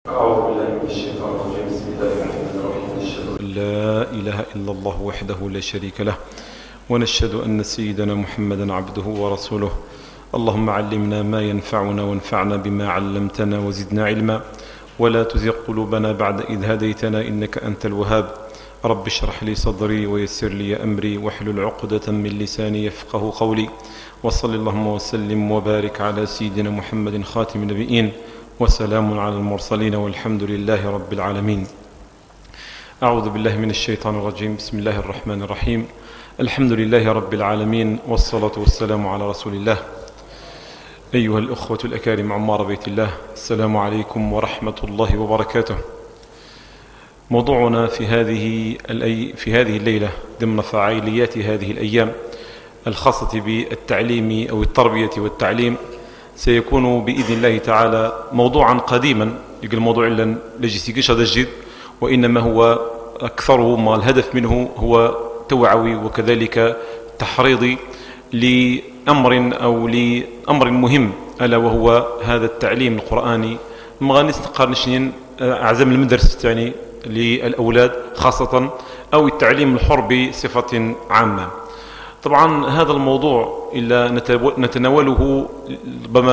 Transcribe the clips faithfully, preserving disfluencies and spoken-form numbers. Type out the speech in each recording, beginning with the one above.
أعوذ بالله من الشيطان الرجيم. بسم الله الرحمن الرحيم. نشهد أن لا إله إلا الله وحده لا شريك له، ونشهد أن سيدنا محمدا عبده ورسوله. اللهم علمنا ما ينفعنا وانفعنا بما علمتنا وزدنا علما، ولا تزغ قلوبنا بعد إذ هديتنا إنك أنت الوهاب. رب اشرح لي صدري ويسر لي أمري واحلل عقدة من لساني يفقه قولي. وصل اللهم وسلم وبارك على سيدنا محمد خاتم النبيين، وسلام على المرسلين، والحمد لله رب العالمين. أعوذ بالله من الشيطان الرجيم. بسم الله الرحمن الرحيم. الحمد لله رب العالمين، والصلاة والسلام على رسول الله. أيها الأخوة الأكارم عمار بيت الله، السلام عليكم ورحمة الله وبركاته. موضوعنا في هذه في هذه الليلة ضمن فعاليات هذه الأيام الخاصة بالتعليم أو التربية والتعليم سيكون بإذن الله تعالى موضوعا قديما، يقول موضوع لن لجسيكش هذا الجد، وإنما هو أكثره ما الهدف منه هو توعوي وكذلك تحريضي لأمر أو لأمر مهم، ألا وهو هذا التعليم القرآني. مغانيس نقارنشين أعزم المدرسة يعني للأولاد خاصة، أو التعليم الحر بصفة عامة. طبعا هذا الموضوع إلا نتناوله ربما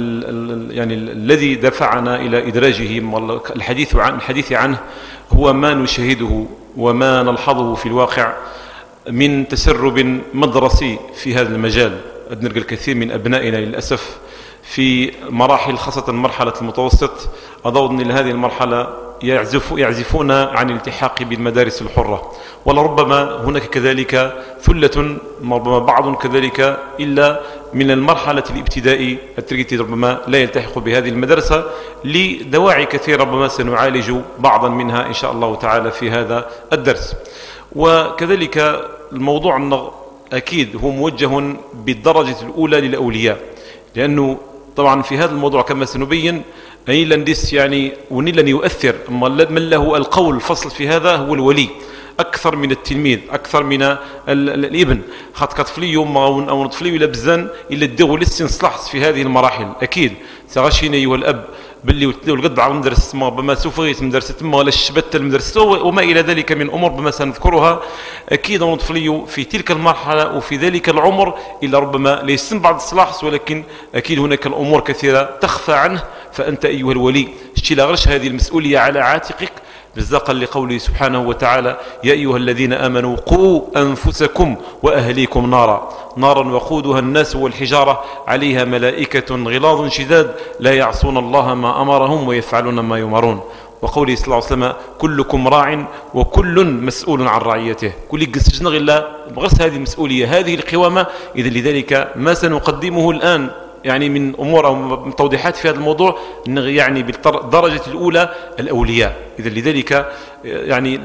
يعني الذي دفعنا إلى إدراجه الحديث عن الحديث عنه هو ما نشاهده وما نلحظه في الواقع من تسرب مدرسي في هذا المجال. نلقى الكثير من أبنائنا للأسف في مراحل خاصة مرحلة المتوسط أظن إلى هذه المرحلة يعزف يعزفون عن الالتحاق بالمدارس الحرة، ولربما هناك كذلك ثلة ربما بعض كذلك إلا من المرحلة الابتدائي التي ربما لا يلتحق بهذه المدرسة لدواعي كثيرة، ربما سنعالج بعضا منها إن شاء الله تعالى في هذا الدرس. وكذلك الموضوع أكيد هو موجه بالدرجة الأولى للأولياء، لأنه طبعا في هذا الموضوع كما سنبين أي لندس يعني ونلن يؤثر من له القول الفصل في هذا هو الولي أكثر من التلميذ، أكثر من الابن. خاطر كطفلي يوم أو طفلي ولا بزن إلا الدغ لسه نصلح في هذه المراحل. أكيد سغشيني أيها الأب باللي والقد على مدرسة ما بما سوف غيت مدرسة ما ولا الشبت المدرسة وما إلى ذلك من أمور بما سنذكرها. أكيد أن طفلي في تلك المرحلة وفي ذلك العمر إلا ربما ليس بعض الصلاح، ولكن أكيد هناك الأمور كثيرة تخفى عنه. فأنت أيها الولي اشتي غرش هذه المسؤولية على عاتقك، مصداقا لقوله سبحانه وتعالى: يا أيها الذين آمنوا قوا أنفسكم وأهليكم نارا نارا وقودها الناس والحجارة عليها ملائكة غلاظ شداد لا يعصون الله ما أمرهم ويفعلون ما يؤمرون. وقوله صلى الله عليه وسلم: كلكم راع وكل مسؤول عن رعيته. كل قسجنا غلا بغرس هذه المسؤولية، هذه القوامة. إذا لذلك ما سنقدمه الآن يعني من أمور أو من توضيحات في هذا الموضوع يعني بالدرجة الأولى الأولياء. إذا لذلك يعني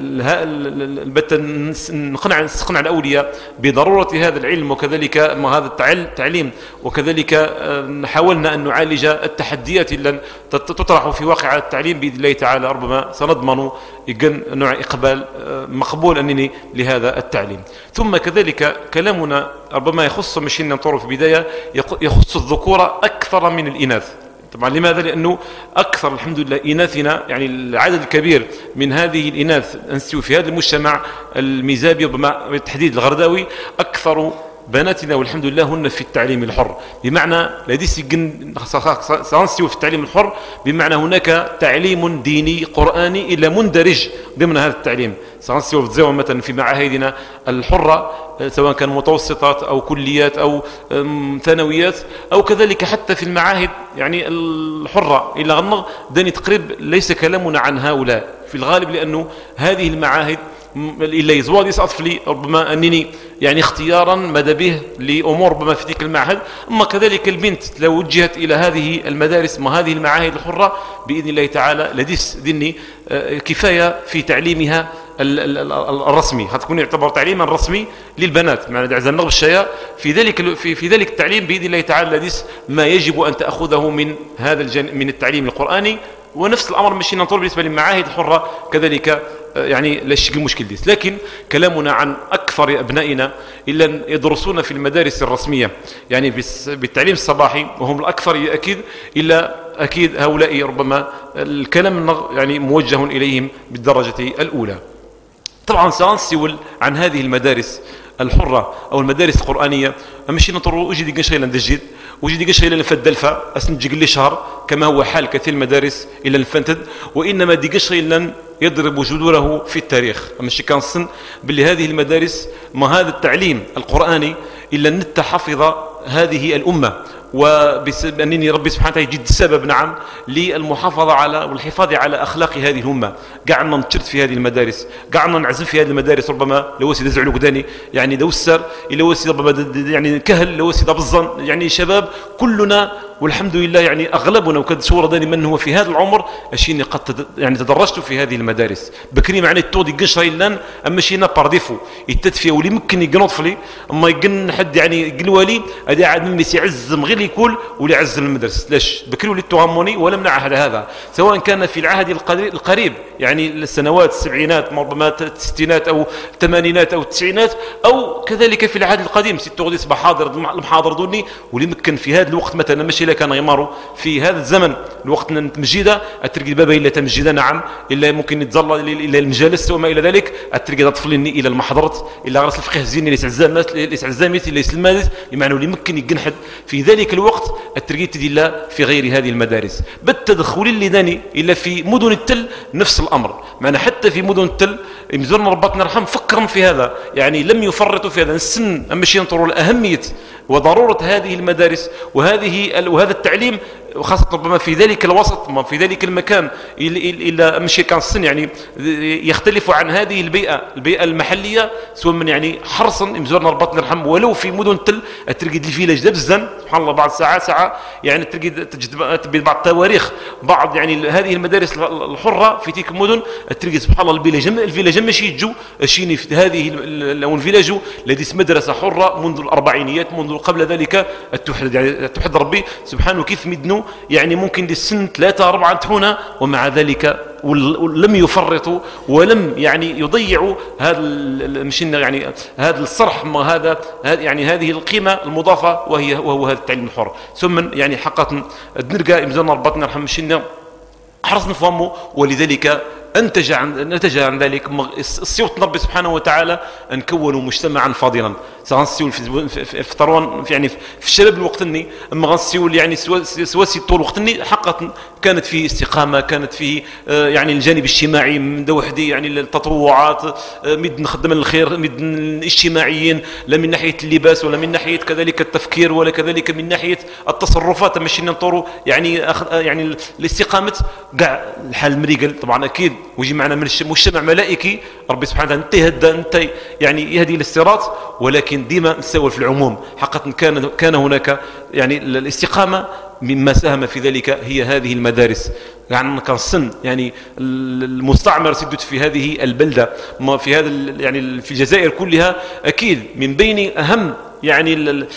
البتة نقنع نقنع الأولياء بضرورة هذا العلم وكذلك هذا التعليم، وكذلك حاولنا أن نعالج التحديات التي تطرح في واقع التعليم بإذن الله تعالى. ربما سنضمن نوع إقبال مقبول أنني لهذا التعليم. ثم كذلك كلامنا ربما يخص مش ننطر في بداية يخص الذكورة أكثر من الإناث. طبعا لماذا؟ لأنه أكثر الحمد لله إناثنا يعني العدد الكبير من هذه الإناث أنسيوا في هذا المجتمع الميزابي بالتحديد الغرداوي أكثر بناتنا والحمد لله هن في التعليم الحر، بمعنى لديس سنسيو في التعليم الحر بمعنى هناك تعليم ديني قرآني إلا مندرج ضمن هذا التعليم. سنسيو مثلا في معاهدنا الحرة سواء كان متوسطات أو كليات أو ثانويات أو كذلك حتى في المعاهد يعني الحرة إلا غنغ داني تقريب ليس كلامنا عن هؤلاء في الغالب، لأنه هذه المعاهد إلا يزواد يسقط لي ربما أنني يعني اختيارا ماذا به لأمور ربما في تلك المعهد. أما كذلك البنت لو وجهت إلى هذه المدارس ما هذه المعاهد الحرة بإذن الله تعالى لديس ذني كفاية في تعليمها الرسمي، هتكون يعتبر تعليما رسمي للبنات معنى دعزة النغب الشياء في ذلك في, في ذلك التعليم بإذن الله تعالى لديس ما يجب أن تأخذه من هذا الجن من التعليم القرآني. ونفس الأمر مش ننطر بالنسبة للمعاهد الحرة كذلك يعني لا شيء مشكل ديس. لكن كلامنا عن أكثر أبنائنا إلا يدرسون في المدارس الرسمية يعني بالتعليم الصباحي وهم الأكثر أكيد، إلا أكيد هؤلاء ربما الكلام يعني موجه إليهم بالدرجة الأولى. طبعا سنسول عن هذه المدارس الحرة أو المدارس القرآنية ماشي نطروا وجدي قش إلى ندجد وجدي قش إلى الفدلفة أسنجي لي شهر كما هو حال كثير المدارس إلى الفنتد، وإنما دي قش إلى يضرب جذوره في التاريخ. ماشي كان الصن باللي هذه المدارس ما هذا التعليم القرآني إلا نت حفظ هذه الأمة، وبأنني ربي سبحانه وتعالى يجد سبب نعم للمحافظة على والحفاظ على أخلاق هذه الأمة. قعدنا نتشرت في هذه المدارس، قعدنا نعزف في هذه المدارس، ربما لو سيد زعلوا قداني يعني دوسر لو سيد ربما يعني كهل لو سيد بالظن يعني شباب كلنا والحمد لله يعني أغلبنا وكد صورة داني من هو في هذا العمر أشيني قد يعني تدرجت في هذه المدارس بكري معني التودي قشرة إلان أما شينا بارديفو يتدفي ولي ممكن يقنط لي أما يقن حد يعني قلوالي أدي عاد من يعزم غير يقول ولي عزم المدرسة ليش بكري ولي تهموني ولم نعهد هذا، سواء كان في العهد القريب يعني السنوات السبعينات ربما الستينات أو الثمانينات أو التسعينات، أو كذلك في العهد القديم ست تغديس بحاضر المحاضر دوني ولي ممكن في هذا الوقت مثلا ماشي كان يمارو في هذا الزمن الوقت مجيدة أترقي بابا إلا تمجيدة نعم إلا ممكن يتظل إلى المجالس وما إلى ذلك أترقي طفلني إلى المحضرات إلى غرس الفقه الزيني لسعزاميت إلى يسلمادت بمعنى اللي ممكن يقنحد في ذلك الوقت أترقي تدي في غير هذه المدارس بالتدخل اللي داني إلا في مدن التل نفس الأمر. معنا حتى في مدن التل مزورنا ربطنا رحم فكرا في هذا يعني لم يفرطوا في هذا السن أما شيء ينطروا الأهمية وضرورة هذه المدارس وهذه وهذا التعليم وخاصة ربما في ذلك الوسط في ذلك المكان إلا مشي كان السن يعني يختلف عن هذه البيئة البيئة المحلية سواء من يعني حرصا مزورنا ربطنا الرحم ولو في مدن تل تلقى الفيلاج دبزا سبحان الله بعد ساعة ساعة يعني تلقى تجد بعض التواريخ بعض يعني هذه المدارس الحرة في تلك المدن تلقى سبحان الله الفيلاج الفيلاج ماشي يجوا شيني في هذه لو الفيلاج الذي مدرسة حرة منذ الأربعينيات منذ قبل ذلك التوحد يعني التوحد ربي سبحانه كيف مدنو يعني ممكن للسن ثلاثة أربعة تحونا ومع ذلك ولم يفرطوا ولم يعني يضيعوا هذا مش يعني هذا الصرح ما هذا يعني هذه القيمة المضافة وهي وهو هذا التعليم الحر. ثم يعني حقا نلقى إمزان ربطنا رحم مشينا حرص نفهمه ولذلك أنتج عن نتج عن ذلك الصيوت ربي سبحانه وتعالى أن كونوا مجتمعا فاضلا سغنسيول في في في طروان في يعني في الشباب الوقتني أما غنسيول يعني سواسي طول وقتني حقا كانت فيه استقامة كانت فيه يعني الجانب الاجتماعي من وحدي يعني التطوعات مد نخدم الخير مد الاجتماعيين لا من ناحية اللباس ولا من ناحية كذلك التفكير ولا كذلك من ناحية التصرفات ماشي نطوروا يعني يعني الاستقامة قاع الحال المريقل طبعا أكيد ويجي معنا من مجتمع ملائكي ربي سبحانه وتعالى انت انت يعني يهدي للصراط ولكن ديما نسول في العموم حقا كان كان هناك يعني الاستقامة مما ساهم في ذلك هي هذه المدارس يعني كان السن يعني المستعمر سدت في هذه البلدة ما في هذا يعني في الجزائر كلها أكيد من بين أهم يعني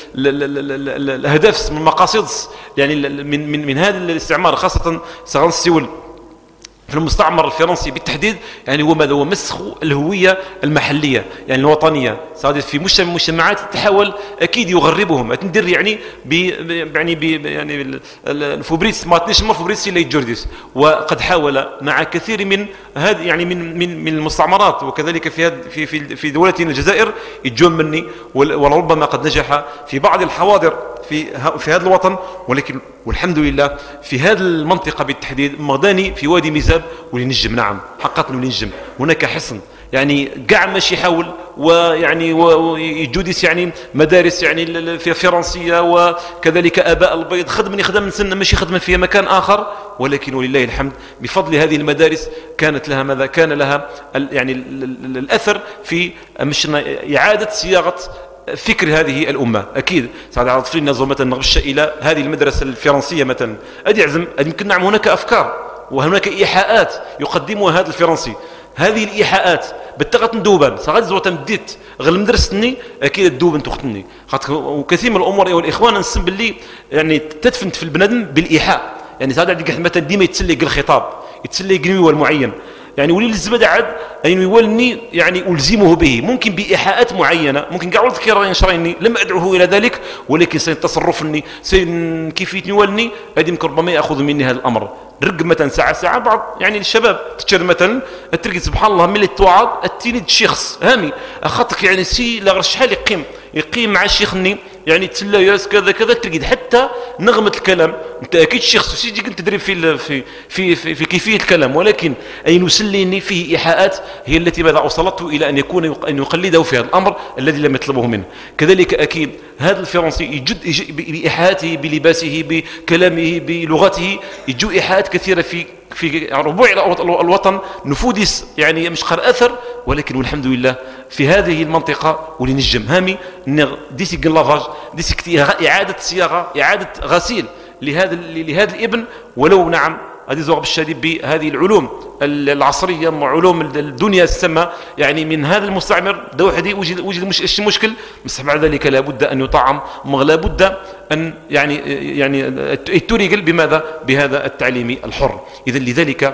الأهداف من المقاصد يعني من من من هذا الاستعمار خاصة سغنسيول في المستعمر الفرنسي بالتحديد يعني هو ماذا هو مسخ الهوية المحلية يعني الوطنية صادف في مجتمع مجتمعات تحاول أكيد يغربهم تندر يعني ب يعني ب يعني الفوبريس ما تنش ما فوبريس إلا جورديس وقد حاول مع كثير من هذه يعني من من من المستعمرات وكذلك في في في في دولتنا الجزائر يجون مني ولربما قد نجح في بعض الحواضر في في هذا الوطن ولكن والحمد لله في هذه المنطقة بالتحديد مغداني في وادي ميزاب ولنجم نعم حققنا ولنجم هناك حصن يعني قاع ماشي يحاول ويعني ويجوديس يعني مدارس يعني في فرنسية وكذلك آباء البيض خدمني خدم من سنة ماشي خدمة في مكان آخر ولكن ولله الحمد بفضل هذه المدارس كانت لها ماذا كان لها يعني الأثر في مش إعادة صياغة فكر هذه الأمة. أكيد سعد عاطفين نظر مثلا نغش إلى هذه المدرسة الفرنسية مثلا أدي أعزم يمكن نعم هناك أفكار وهناك إيحاءات يقدمها هذا الفرنسي هذه الإيحاءات بتغت ندوبان صغير زوجة مديت غير مدرستني أكيد الدوبان تختني خاطر وكثير من الأمور والإخوان نسم باللي يعني تدفن في البنادم بالإيحاء يعني سعد عندك مثلا ديما يتسلي الخطاب يتسلي قنوي والمعين يعني ولي الزبده عاد أن يولني يعني ألزمه به، ممكن بإيحاءات معينة، ممكن قاعد ذكر ينشريني لم أدعوه إلى ذلك، ولكن سيتصرفني سين كيف يولني هذه يمكن ربما يأخذ مني هذا الأمر. رق مثلا ساعة ساعة بعض يعني الشباب تشر مثلا تلقى سبحان الله ملي توعظ التيني شخص هامي أخطك يعني سي لا غير شحال يقيم يقيم مع شيخني يعني تسلى ياس كذا كذا تلقى حتى نغمة الكلام انت اكيد شخص سيدي كنت تدري في في في في, في كيفية الكلام، ولكن اي نسليني فيه ايحاءات هي التي ماذا اوصلته الى ان يكون ان يقلده في هذا الامر الذي لم يطلبه منه. كذلك اكيد هذا الفرنسي يجد بايحاءاته بلباسه بكلامه بلغته يجو ايحاءات كثيرة في في ربوع الوطن نفوذ يعني مش قر اثر، ولكن والحمد لله في هذه المنطقه ولي نجم هامي ديسي لافاج ديسي اعاده صياغه اعاده غسيل لهذا لهذا الابن، ولو نعم هذه زوغ بالشديد بهذه العلوم العصريه علوم الدنيا السما يعني من هذا المستعمر ده وحدي وجد وجد مش مشكل، بس بعد ذلك لابد ان يطعم لابد ان يعني يعني تريقل بماذا بهذا التعليم الحر. اذا لذلك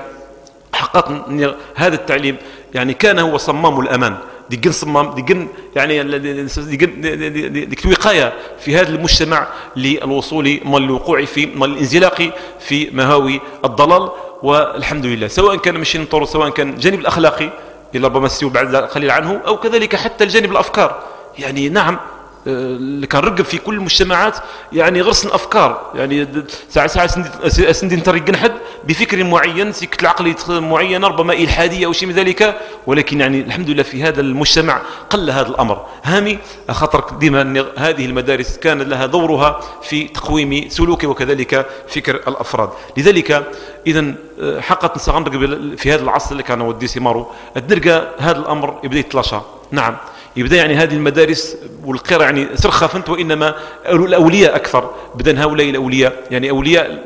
حققت هذا التعليم يعني كان هو صمام الامان ديجن صمام ديجن يعني ديجن ديك الوقايه في هذا المجتمع للوصول من الوقوع في من الانزلاق في مهاوي الضلال. والحمد لله سواء كان ماشي نطور سواء كان الجانب الاخلاقي اللي ربما نستوي بعد قليل عنه او كذلك حتى الجانب الافكار. يعني نعم اللي كان رقب في كل المجتمعات يعني غرس الافكار يعني ساعه ساعه سندي نترق نحد بفكر معين سكت العقليه معينه ربما الحاديه او شيء من ذلك، ولكن يعني الحمد لله في هذا المجتمع قل هذا الامر هامي خاطر ديما هذه المدارس كان لها دورها في تقويم سلوك وكذلك فكر الافراد. لذلك اذا حقا سنرقب في هذا العصر اللي كان ودي سيمارو الدرجه هذا الامر يبدا يتلاشى. نعم يبدا يعني هذه المدارس والقرى يعني سرخه فنت وانما الاولياء اكثر بدن هؤلاء الاولياء يعني اولياء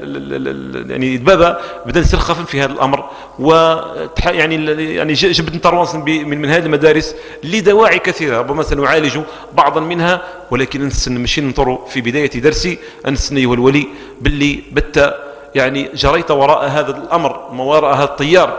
يعني بابا بدن سرخه في هذا الامر و يعني يعني جبت نترونس من, من هذه المدارس لدواعي كثيره ربما سنعالج بعضا منها، ولكن ماشي ننطروا في بدايه درسي انس ايها الولي باللي بت يعني جريت وراء هذا الامر وراء هذا التيار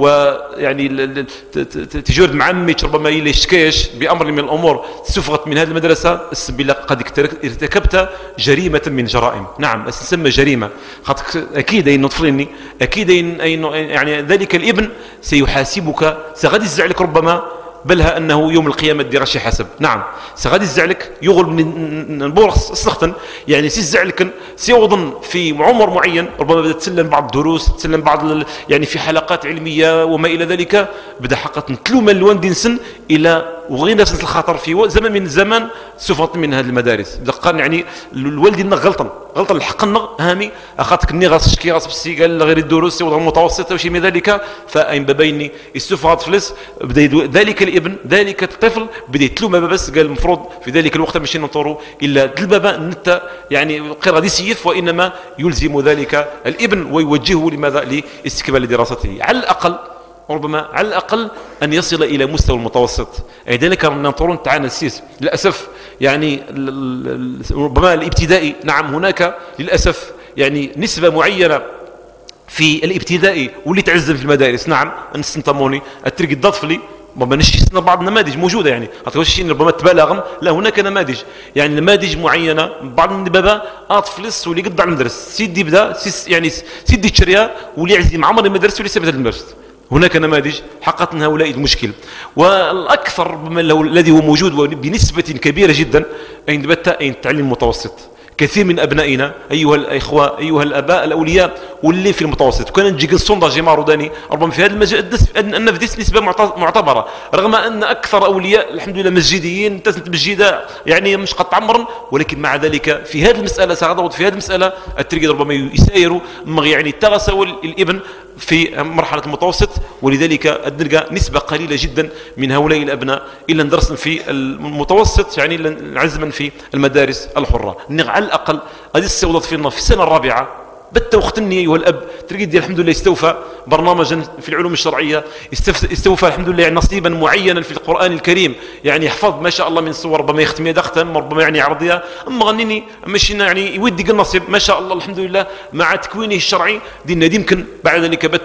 ويعني تجرد معمي ربما الى شكاش بامر من الامور استفغت من هذه المدرسه السبيل قد ارتكبت جريمه من جرائم. نعم تسمى جريمه خاطر اكيد اي طفلني اكيد اي يعني ذلك الابن سيحاسبك سغادي يزعلك ربما بلها انه يوم القيامه دير شي حسب. نعم سغادي يزعلك يغل من بورخ سخطا يعني سيزعلك سيوضن في عمر معين ربما بدا تسلم بعض الدروس تسلم بعض يعني في حلقات علميه وما الى ذلك بدا حقا تلوم الوالدين سن الى وغير نفس الخطر في زمن من الزمان سفط من هذه المدارس دقان يعني الوالدين غلطا غلطا الحق هامي اخذتك ني غاس شكي غاس بسي قال غير الدروس وضع متوسطه وشي من ذلك فاين ببيني استفاض فلس بدا ذلك الابن ذلك الطفل بدا يتلوم بس قال المفروض في ذلك الوقت ماشي نطوروا الا البابا نتا يعني القرى دي سيف وانما يلزم ذلك الابن ويوجهه لماذا لاستكمال دراسته على الاقل ربما على الأقل أن يصل إلى مستوى المتوسط. أي ذلك ننظرون تعالى السيس للأسف يعني ربما الابتدائي نعم هناك للأسف يعني نسبة معينة في الابتدائي واللي تعزم في المدارس. نعم نستنطموني الترق الضطفلي ربما نشينا بعض النماذج موجودة يعني هتقول شيء ربما تبالغم لا هناك نماذج يعني نماذج معينة بعض من البابا أطفلس واللي قد على المدرسة سيدي يبدا يعني سيدي تشريها واللي يعزم عمر المدرسة واللي سبت المدرسة. هناك نماذج حققت هؤلاء المشكل والأكثر الذي هو موجود بنسبة كبيرة جدا أين بت أين التعليم المتوسط. كثير من أبنائنا أيها الإخوة أيها الآباء الأولياء واللي في المتوسط وكان نجي الصندة جمار داني ربما في هذا المجال أن في نسبة معتبرة رغم أن أكثر أولياء الحمد لله مسجديين تسنت مسجدة يعني مش قد عمرا، ولكن مع ذلك في هذه المسألة سأضغط في هذه المسألة الترقيد ربما يسايروا يعني تغسوا الابن في مرحلة المتوسط، ولذلك نلقى نسبة قليلة جدا من هؤلاء الأبناء إلا ندرسن في المتوسط يعني عزما في المدارس الحرة. على الأقل هذه السودة فينا في السنة الرابعة بت وقتني أيها الأب تلقيت الحمد لله استوفى برنامجا في العلوم الشرعية استوفى الحمد لله يعني نصيبا معينا في القرآن الكريم يعني يحفظ ما شاء الله من صور ربما يختم يدختم ربما يعني عرضية أما غنيني مشينا يعني يودي النصيب ما شاء الله الحمد لله مع تكوينه الشرعي دينا يمكن بعد ذلك بت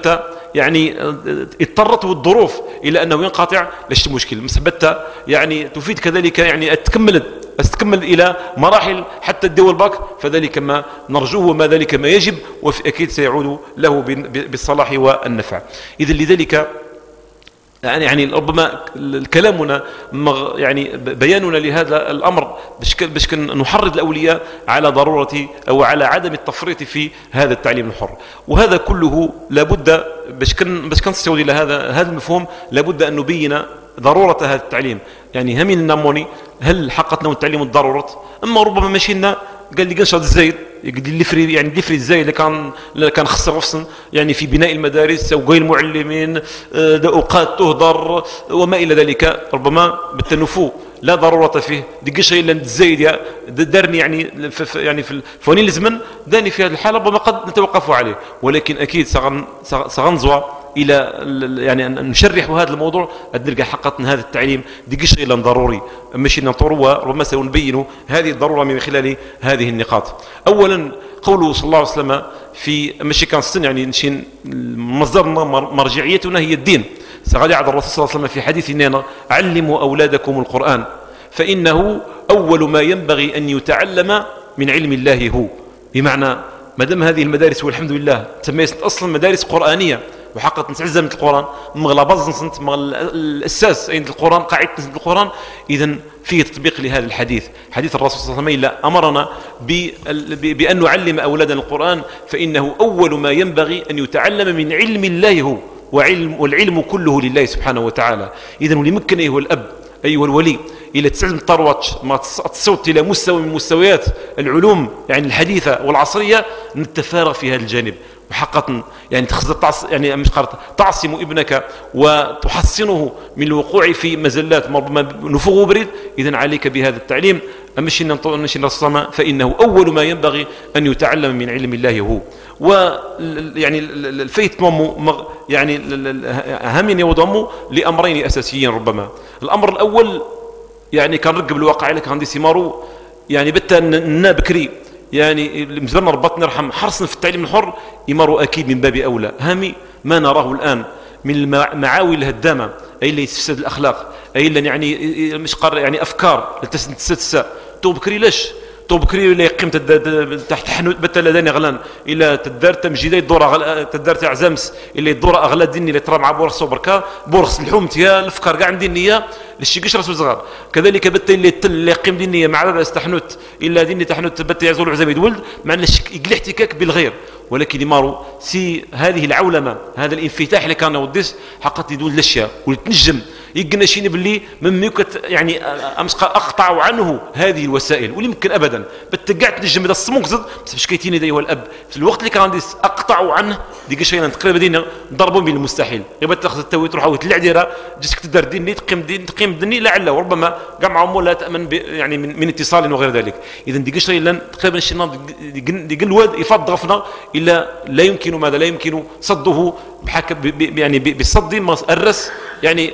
يعني اضطرته الظروف إلى أنه ينقطع ليش مشكل مسحبتها يعني تفيد كذلك يعني تكمل تكمل إلى مراحل حتى الدول باك، فذلك ما نرجوه وما ذلك ما يجب، وأكيد سيعود له بالصلاح والنفع. إذن لذلك يعني يعني ربما كلامنا يعني بياننا لهذا الأمر باش نحرض الأولياء على ضرورة أو على عدم التفريط في هذا التعليم الحر. وهذا كله لابد باش كن باش كنستوعب إلى هذا هذا المفهوم لابد أن نبين ضرورة هذا التعليم. يعني هم ناموني هل حققنا التعليم الضرورة، أما ربما مشينا قال لي قنشط الزايد يقدر الليفري يعني الليفري الزايد اللي كان اللي كان خسر خصن يعني في بناء المدارس او غير المعلمين اوقات تهدر وما الى ذلك، ربما بالتنفو لا ضروره فيه ديك شيء الا الزايد دارني يعني في يعني في فوني الزمن داني في هذه الحاله ربما قد نتوقف عليه، ولكن اكيد سغنزوا الى يعني ان نشرحوا هذا الموضوع نلقى حققنا هذا التعليم ديك شيء الا ضروري ماشي نطروا، ربما سنبين هذه الضروره من خلال هذه النقاط. اولا قوله صلى الله عليه وسلم في ماشي كان السن يعني نشين مصدرنا مرجعيتنا هي الدين، سغادي عبد الرسول صلى الله عليه وسلم في حديث اننا علموا اولادكم القران فانه اول ما ينبغي ان يتعلم من علم الله هو. بمعنى ما دام هذه المدارس والحمد لله تسميت اصلا مدارس قرانيه وحققت نتعزم القرآن مغلا بزنس مغل الأساس أين القرآن قاعدة القرآن، إذا فيه تطبيق لهذا الحديث. حديث الرسول صلى الله عليه وسلم أمرنا بأن نعلم أولادنا القرآن فإنه أول ما ينبغي أن يتعلم من علم الله هو، وعلم والعلم كله لله سبحانه وتعالى. إذا ولمكن أيها الأب أيها الولي إلى تسعد طروتش ما تصوت إلى مستوى من مستويات العلوم يعني الحديثة والعصرية نتفارغ في هذا الجانب وحقا يعني تخص يعني مش قرط تعصم ابنك وتحصنه من الوقوع في مزلات نفوغ بريد. إذن عليك بهذا التعليم مش نمشي نصما فإنه أول ما ينبغي أن يتعلم من علم الله هو. ويعني الفيت مامو يعني هم يوضموا لأمرين أساسيين ربما. الأمر الأول يعني كان رقب الواقع لك عندي سيمارو يعني بتا بكري يعني مزبرنا ربطنا نرحم حرصنا في التعليم الحر يمروا أكيد من باب أولى. هامي ما نراه الآن من المعاول الهدامة أي اللي تفسد الأخلاق أي اللي يعني مش قر يعني أفكار تستسا تو بكري ليش تو بكري اللي قيمة تحت حنوت بتلا داني غلان إلى تدار تمجيدي الدورة تدار تعزمس اللي الدورة أغلى ديني اللي ترى مع بورص وبركة بورص الحومتيا الأفكار قاع عندي النية للشي قشرة صغار كذلك بت اللي اللي قيم دينية مع راس تحنوت إلا ديني تحنوت بت يزول عزمي ولد مع يقل احتكاك بالغير. ولكن يمارو سي هذه العولمة هذا الانفتاح اللي كان وديس حقت يدول الاشياء وتنجم يقنا شيء باللي من ميكت يعني اقطعوا عنه هذه الوسائل واللي يمكن ابدا بتقعد تنجم اذا الصموك زد باش كيتيني ايها الاب في الوقت اللي كان ديس اقطعوا عنه ديك شيء تقريبا دينا ضربوا من المستحيل غير تاخذ التوي تروح وتلع ديرها جسك تدار ديني تقيم دين تقيم ديني لعله وربما كاع معهم لا تامن يعني من, من اتصال وغير ذلك. اذا ديك شيء لن تقريبا شي ناض ديك الواد يفض غفنا الا لا يمكن ماذا لا يمكن صده يعني بالصد ما الرس يعني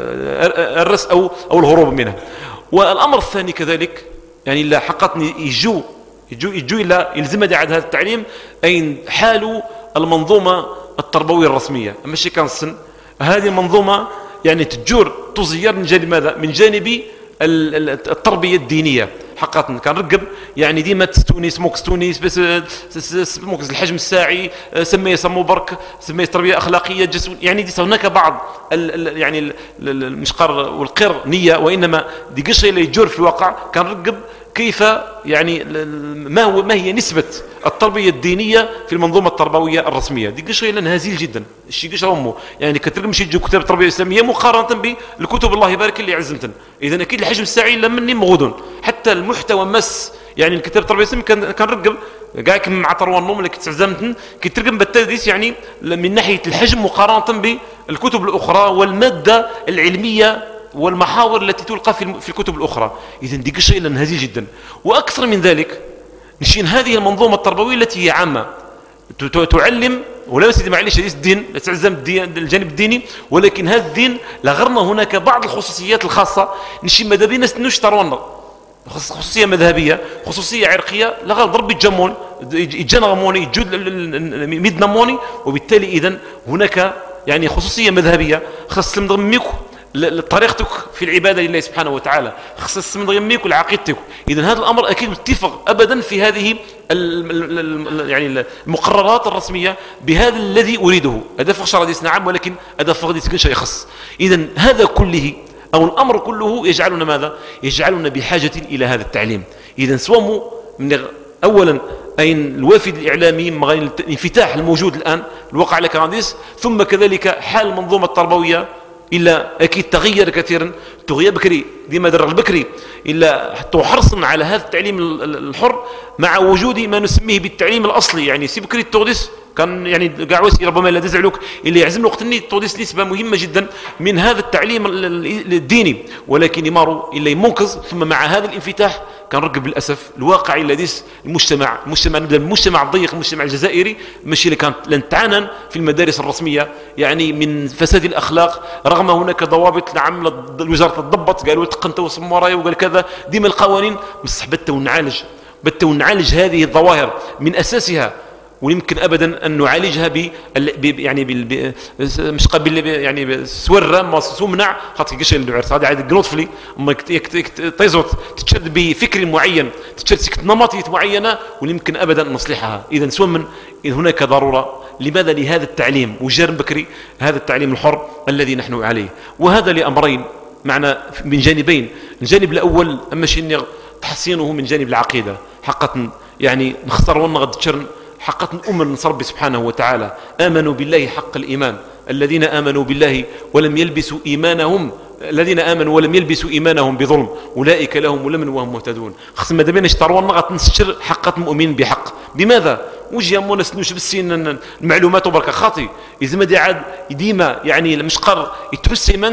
الرس او او الهروب منه. والامر الثاني كذلك يعني لا حقتني يجو يجو يجو الى يلزم عاد هذا التعليم اين حال المنظومه التربويه الرسميه. ماشي كان السن هذه المنظومه يعني تجور تزير من جانب ماذا من جانب التربيه الدينيه حقا كان رقب يعني ديما تونس موكس تونس بس موكس الحجم الساعي سميه سمو برك سميه تربيه اخلاقيه جسم يعني دي هناك بعض ال ال يعني المشقر والقر نيه وانما دي قشره اللي يجور في الواقع كان رقب كيف يعني ما هو ما هي نسبه التربيه الدينيه في المنظومه التربويه الرسميه. دي قشره لان هزيل جدا الشيء قشره امه يعني كترقم شي تجو كتاب التربيه الاسلاميه مقارنه بالكتب الله يبارك اللي عزمتن. اذا اكيد الحجم الساعي لمني مغودون حتى المحتوى مس يعني الكتاب التربيه الاسلاميه كان كان رقب كاع مع تروى النوم اللي كتعزمتن كترقم بالتدريس يعني من ناحيه الحجم مقارنه بالكتب الاخرى والماده العلميه والمحاور التي تلقى في الكتب الأخرى. إذن ديك الشيء لأن هزيل جدا. وأكثر من ذلك نشين هذه المنظومة التربوية التي هي عامة تعلم ولا سيدي معليش الدين لا تعزم الجانب الديني ولكن هذا الدين لغرنا هناك بعض الخصوصيات الخاصة نشين ماذا بينا نشترونا خصوصية مذهبية خصوصية عرقية لغا ضرب يتجمون يتجنغموني يجود ميدنموني وبالتالي إذن هناك يعني خصوصية مذهبية، خاصة من ضمنكم طريقتك في العبادة لله سبحانه وتعالى، خصص من ضمنك والعقيدتك. إذن هذا الأمر أكيد متفق أبدا في هذه يعني المقررات الرسمية بهذا الذي أريده. هذا فخشر حديث نعم، ولكن هذا فقد يسكن شيء خص. إذن هذا كله أو الأمر كله يجعلنا ماذا؟ يجعلنا بحاجة إلى هذا التعليم. إذن سوى من أولا أين الوافد الإعلامي مغاين الانفتاح الموجود الآن الواقع لك راديس، ثم كذلك حال المنظومة التربوية إلا أكيد تغير كثيرا، تغير بكري ديما درغ البكري إلا حتى حرصا على هذا التعليم الحر مع وجود ما نسميه بالتعليم الأصلي. يعني سي بكري التغديس كان يعني قاعوسي ربما لا تزعلوك اللي يعزم وقت الني التغديس نسبة مهمة جدا من هذا التعليم الديني، ولكن يمارو إلا يمنقذ. ثم مع هذا الانفتاح كان رقب للأسف الواقع الذي المجتمع المجتمع نبدأ المجتمع الضيق، المجتمع الجزائري ماشي اللي كانت لن تعانن في المدارس الرسمية يعني من فساد الأخلاق، رغم هناك ضوابط نعم الوزارة تضبط قالوا تقنت وصم وراي وقال كذا ديما القوانين مصح بت ونعالج بت ونعالج هذه الظواهر من أساسها، ويمكن ابدا ان نعالجها ب يعني بال مش قبل يعني بالسوره ما سمنع خاطر كيش اللي عرفت هذا عاد قنوطفلي اما تيزوت تشد بفكر معين تشد نمطيه معينه ويمكن ابدا نصلحها. اذا سوى من هناك ضروره لماذا لهذا التعليم وجار بكري هذا التعليم الحر الذي نحن عليه، وهذا لامرين معنا من جانبين. الجانب الاول اما شيء تحسينه من جانب العقيده حقا، يعني نختار ونغد تشرن حقا أمة نصر ربي سبحانه وتعالى آمنوا بالله حق الإيمان، الذين آمنوا بالله ولم يلبسوا إيمانهم الذين آمنوا ولم يلبسوا إيمانهم بظلم أولئك لهم الأمن وهم مهتدون. خص ما دابين اشتروا نغط نسشر حقا مؤمن بحق. بماذا؟ وجي أمونا سنوش بالسين المعلومات وبركة خاطي إذا ما دي عاد ديما يعني المشقر يتحس إيمان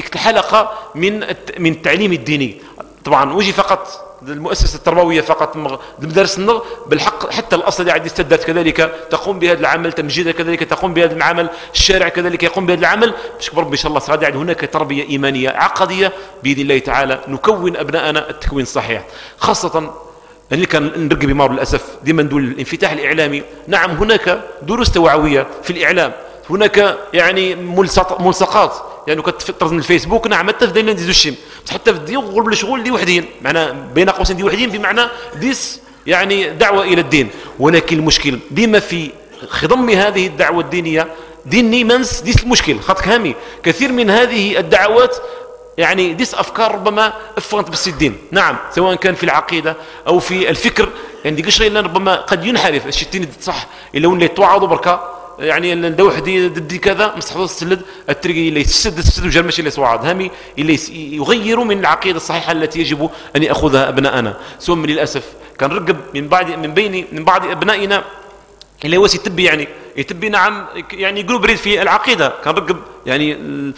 حلقة من من التعليم الديني. طبعا وجي فقط المؤسسة التربوية فقط المدارس النظر بالحق حتى الأصل اللي عاد يستدات كذلك تقوم بهذا العمل، تمجيدها كذلك تقوم بهذا العمل، الشارع كذلك يقوم بهذا العمل. باش ربي إن شاء الله سعد هناك تربية إيمانية عقدية بإذن الله تعالى نكون أبناءنا التكوين الصحيح، خاصة اللي كان نرقب بمار للأسف ديما ندول الانفتاح الإعلامي. نعم هناك دروس توعوية في الإعلام، هناك يعني ملصقات يعني كتفطر من الفيسبوك نعم حتى في دينا نديزو الشيم بس حتى في ديو غرب الشغل دي وحدين معنا بين قوسين دي وحدين بمعنى ديس يعني دعوة إلى الدين. ولكن المشكل ديما في خضم هذه الدعوة الدينية ديني منس ديس المشكل خاطر هامي كثير من هذه الدعوات يعني ديس أفكار ربما افغنت بس الدين. نعم سواء كان في العقيدة أو في الفكر يعني ديك شيء ربما قد ينحرف الشتين صح إلا وين يتوعظوا بركة يعني ندو وحدي ضد كذا مستحضر السلد الترقي اللي يسد السد وجر ماشي اللي سواعد هامي اللي يغيروا من العقيده الصحيحه التي يجب ان ياخذها ابناءنا. ثم للاسف كان رقب من بعض من بين من بعض ابنائنا اللي هو يتبي يعني يتبي نعم يعني يقولوا بريد في العقيده. كان رقب يعني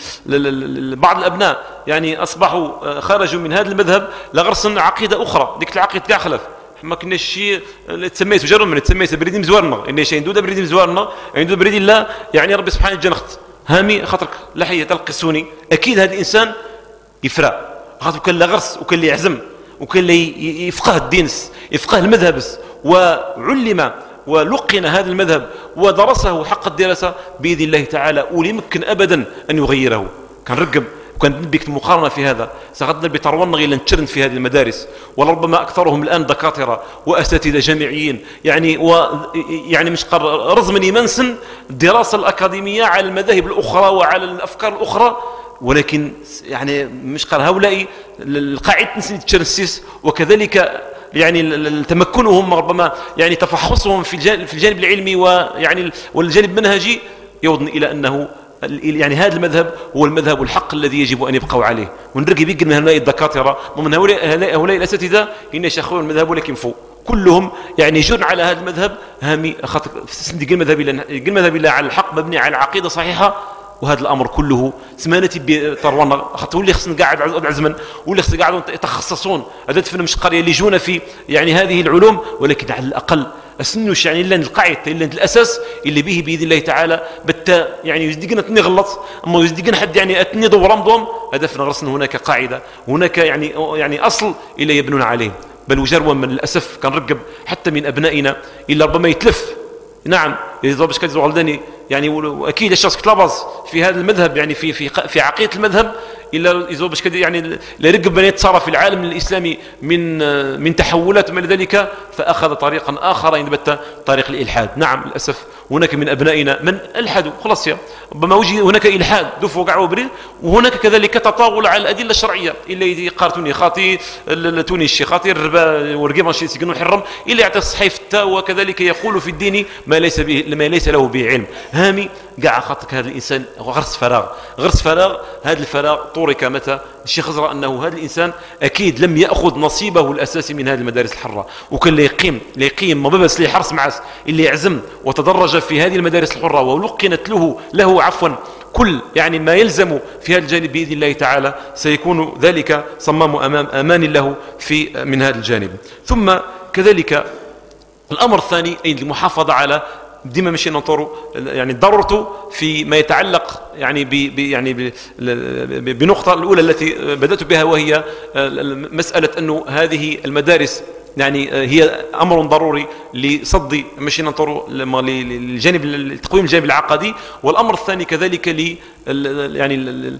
بعض الابناء يعني اصبحوا خرجوا من هذا المذهب لغرسن عقيده اخرى ديك العقيده كاع خلف ما كناش شيء تسميته جرم من تسميته بريد مزوارنا ان شيء ندود بريد مزوارنا عنده بريد الله يعني ربي سبحانه جنخت هامي خاطرك لحيه تلقسوني اكيد هذا الانسان يفرى خاطر كان لا غرس وكان اللي يعزم وكان اللي يفقه الدين يفقه المذهب وعلم ولقن هذا المذهب ودرسه حق الدراسه باذن الله تعالى ولا يمكن ابدا ان يغيره. كان رقب وكان بك مقارنة في هذا سقطنا بترونا إلى نتشرن في هذه المدارس ولربما أكثرهم الآن دكاترة وأساتذة جامعيين يعني و يعني مش قر رزم يمنسن الدراسة الأكاديمية على المذاهب الأخرى وعلى الأفكار الأخرى، ولكن يعني مش قر هؤلاء القاعدة تشرنسيس وكذلك يعني تمكنهم ربما يعني تفحصهم في الجانب في الجانب العلمي ويعني والجانب المنهجي يوضن إلى أنه يعني هذا المذهب هو المذهب الحق الذي يجب أن يبقوا عليه. ونرقي بيقل من هؤلاء الدكاترة ومن هؤلاء هؤلاء الأساتذة إن يشيخون المذهب ولكن فوق كلهم يعني يجون على هذا المذهب هامي خاطر سندق المذهب إلى المذهب إلى على الحق مبني على عقيدة صحيحة. وهذا الامر كله سمانتي بطروانا خاطر ولي خصنا قاعد على الزمن ولي خصنا قاعدون يتخصصون هذا فينا مش قريه اللي يجونا في يعني هذه العلوم، ولكن على الاقل اسنوش يعني الا القاعده الا الاساس اللي به باذن الله تعالى بتا يعني يزدقنا تني غلط اما يزدقنا حد يعني اتني دور رمضان هدفنا غرسنا هناك قاعده هناك يعني يعني اصل الى يبنون عليه. بل وجروا من الاسف كان رقب حتى من ابنائنا الا ربما يتلف. نعم اذا باش كتزو غلداني يعني واكيد الشخص كتلابز في هذا المذهب يعني في في في عقيده المذهب الا اذا باش كده يعني لا يرقب من يتصار في العالم الاسلامي من من تحولات وما الى ذلك، فاخذ طريقا اخر ينبت طريق الالحاد. نعم للاسف هناك من ابنائنا من الحدوا خلاص، يا ربما وجد هناك الحاد دفوا وقع وبريل، وهناك كذلك تطاول على الادله الشرعيه، الا يدي قارتوني خاطي التونسي خاطي الربا ورقيما شي سجن حرم، الا يعطي الصحيف تا وكذلك يقول في الدين ما ليس به ما ليس له به علم. هامي قاع خاطرك هذا الانسان غرس فراغ، غرس فراغ، هذا الفراغ طورك متى الشيخ خزرة انه هذا الانسان اكيد لم ياخذ نصيبه الاساسي من هذه المدارس الحره، وكان لا يقيم لا يقيم ما بس اللي حرص معاس اللي يعزم وتدرج في هذه المدارس الحره ولقنت له له عفوا كل يعني ما يلزم في هذا الجانب باذن الله تعالى، سيكون ذلك صمام امام امان له في من هذا الجانب. ثم كذلك الامر الثاني اي المحافظه على ديما ماشي ننطروا يعني ضرورته في ما يتعلق يعني ب يعني بنقطه الاولى التي بدات بها، وهي مساله انه هذه المدارس يعني هي امر ضروري لصد ماشي ننطروا للجانب التقويم الجانب العقدي، والامر الثاني كذلك ل يعني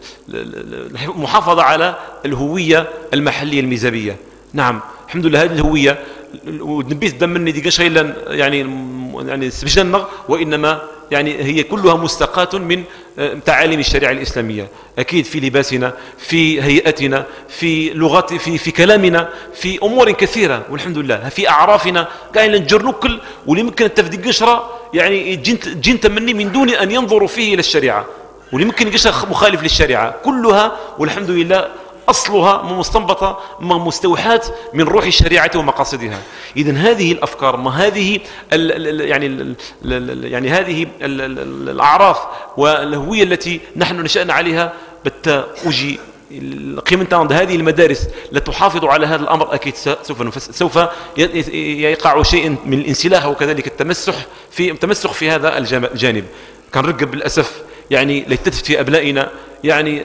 المحافظه على الهويه المحليه الميزابيه. نعم الحمد لله هذه الهويه ونبيت دم مني ديك شيء يعني يعني سبجنا، وانما يعني هي كلها مستقاة من تعاليم الشريعه الاسلاميه، اكيد في لباسنا، في هيئتنا، في لغتنا، في في كلامنا، في امور كثيره والحمد لله، في اعرافنا قاعدين نجر نكل واللي ممكن التفديق قشره يعني جين تمني من دون ان ينظروا فيه الى الشريعه، واللي ممكن قشره مخالف للشريعه كلها والحمد لله أصلها مستنبطة مستوحاة من روح الشريعة ومقاصدها. إذن هذه الأفكار ما هذه ال ال يعني ال ال يعني هذه ال ال الأعراف والهوية التي نحن نشأنا عليها بتا أجي قيمتها عند هذه المدارس لا تحافظ على هذا الأمر، أكيد سوف سوف يقع شيء من الانسلاخ وكذلك التمسح في التمسخ في هذا الجانب. كان رقب بالأسف يعني ليتتفت في أبنائنا يعني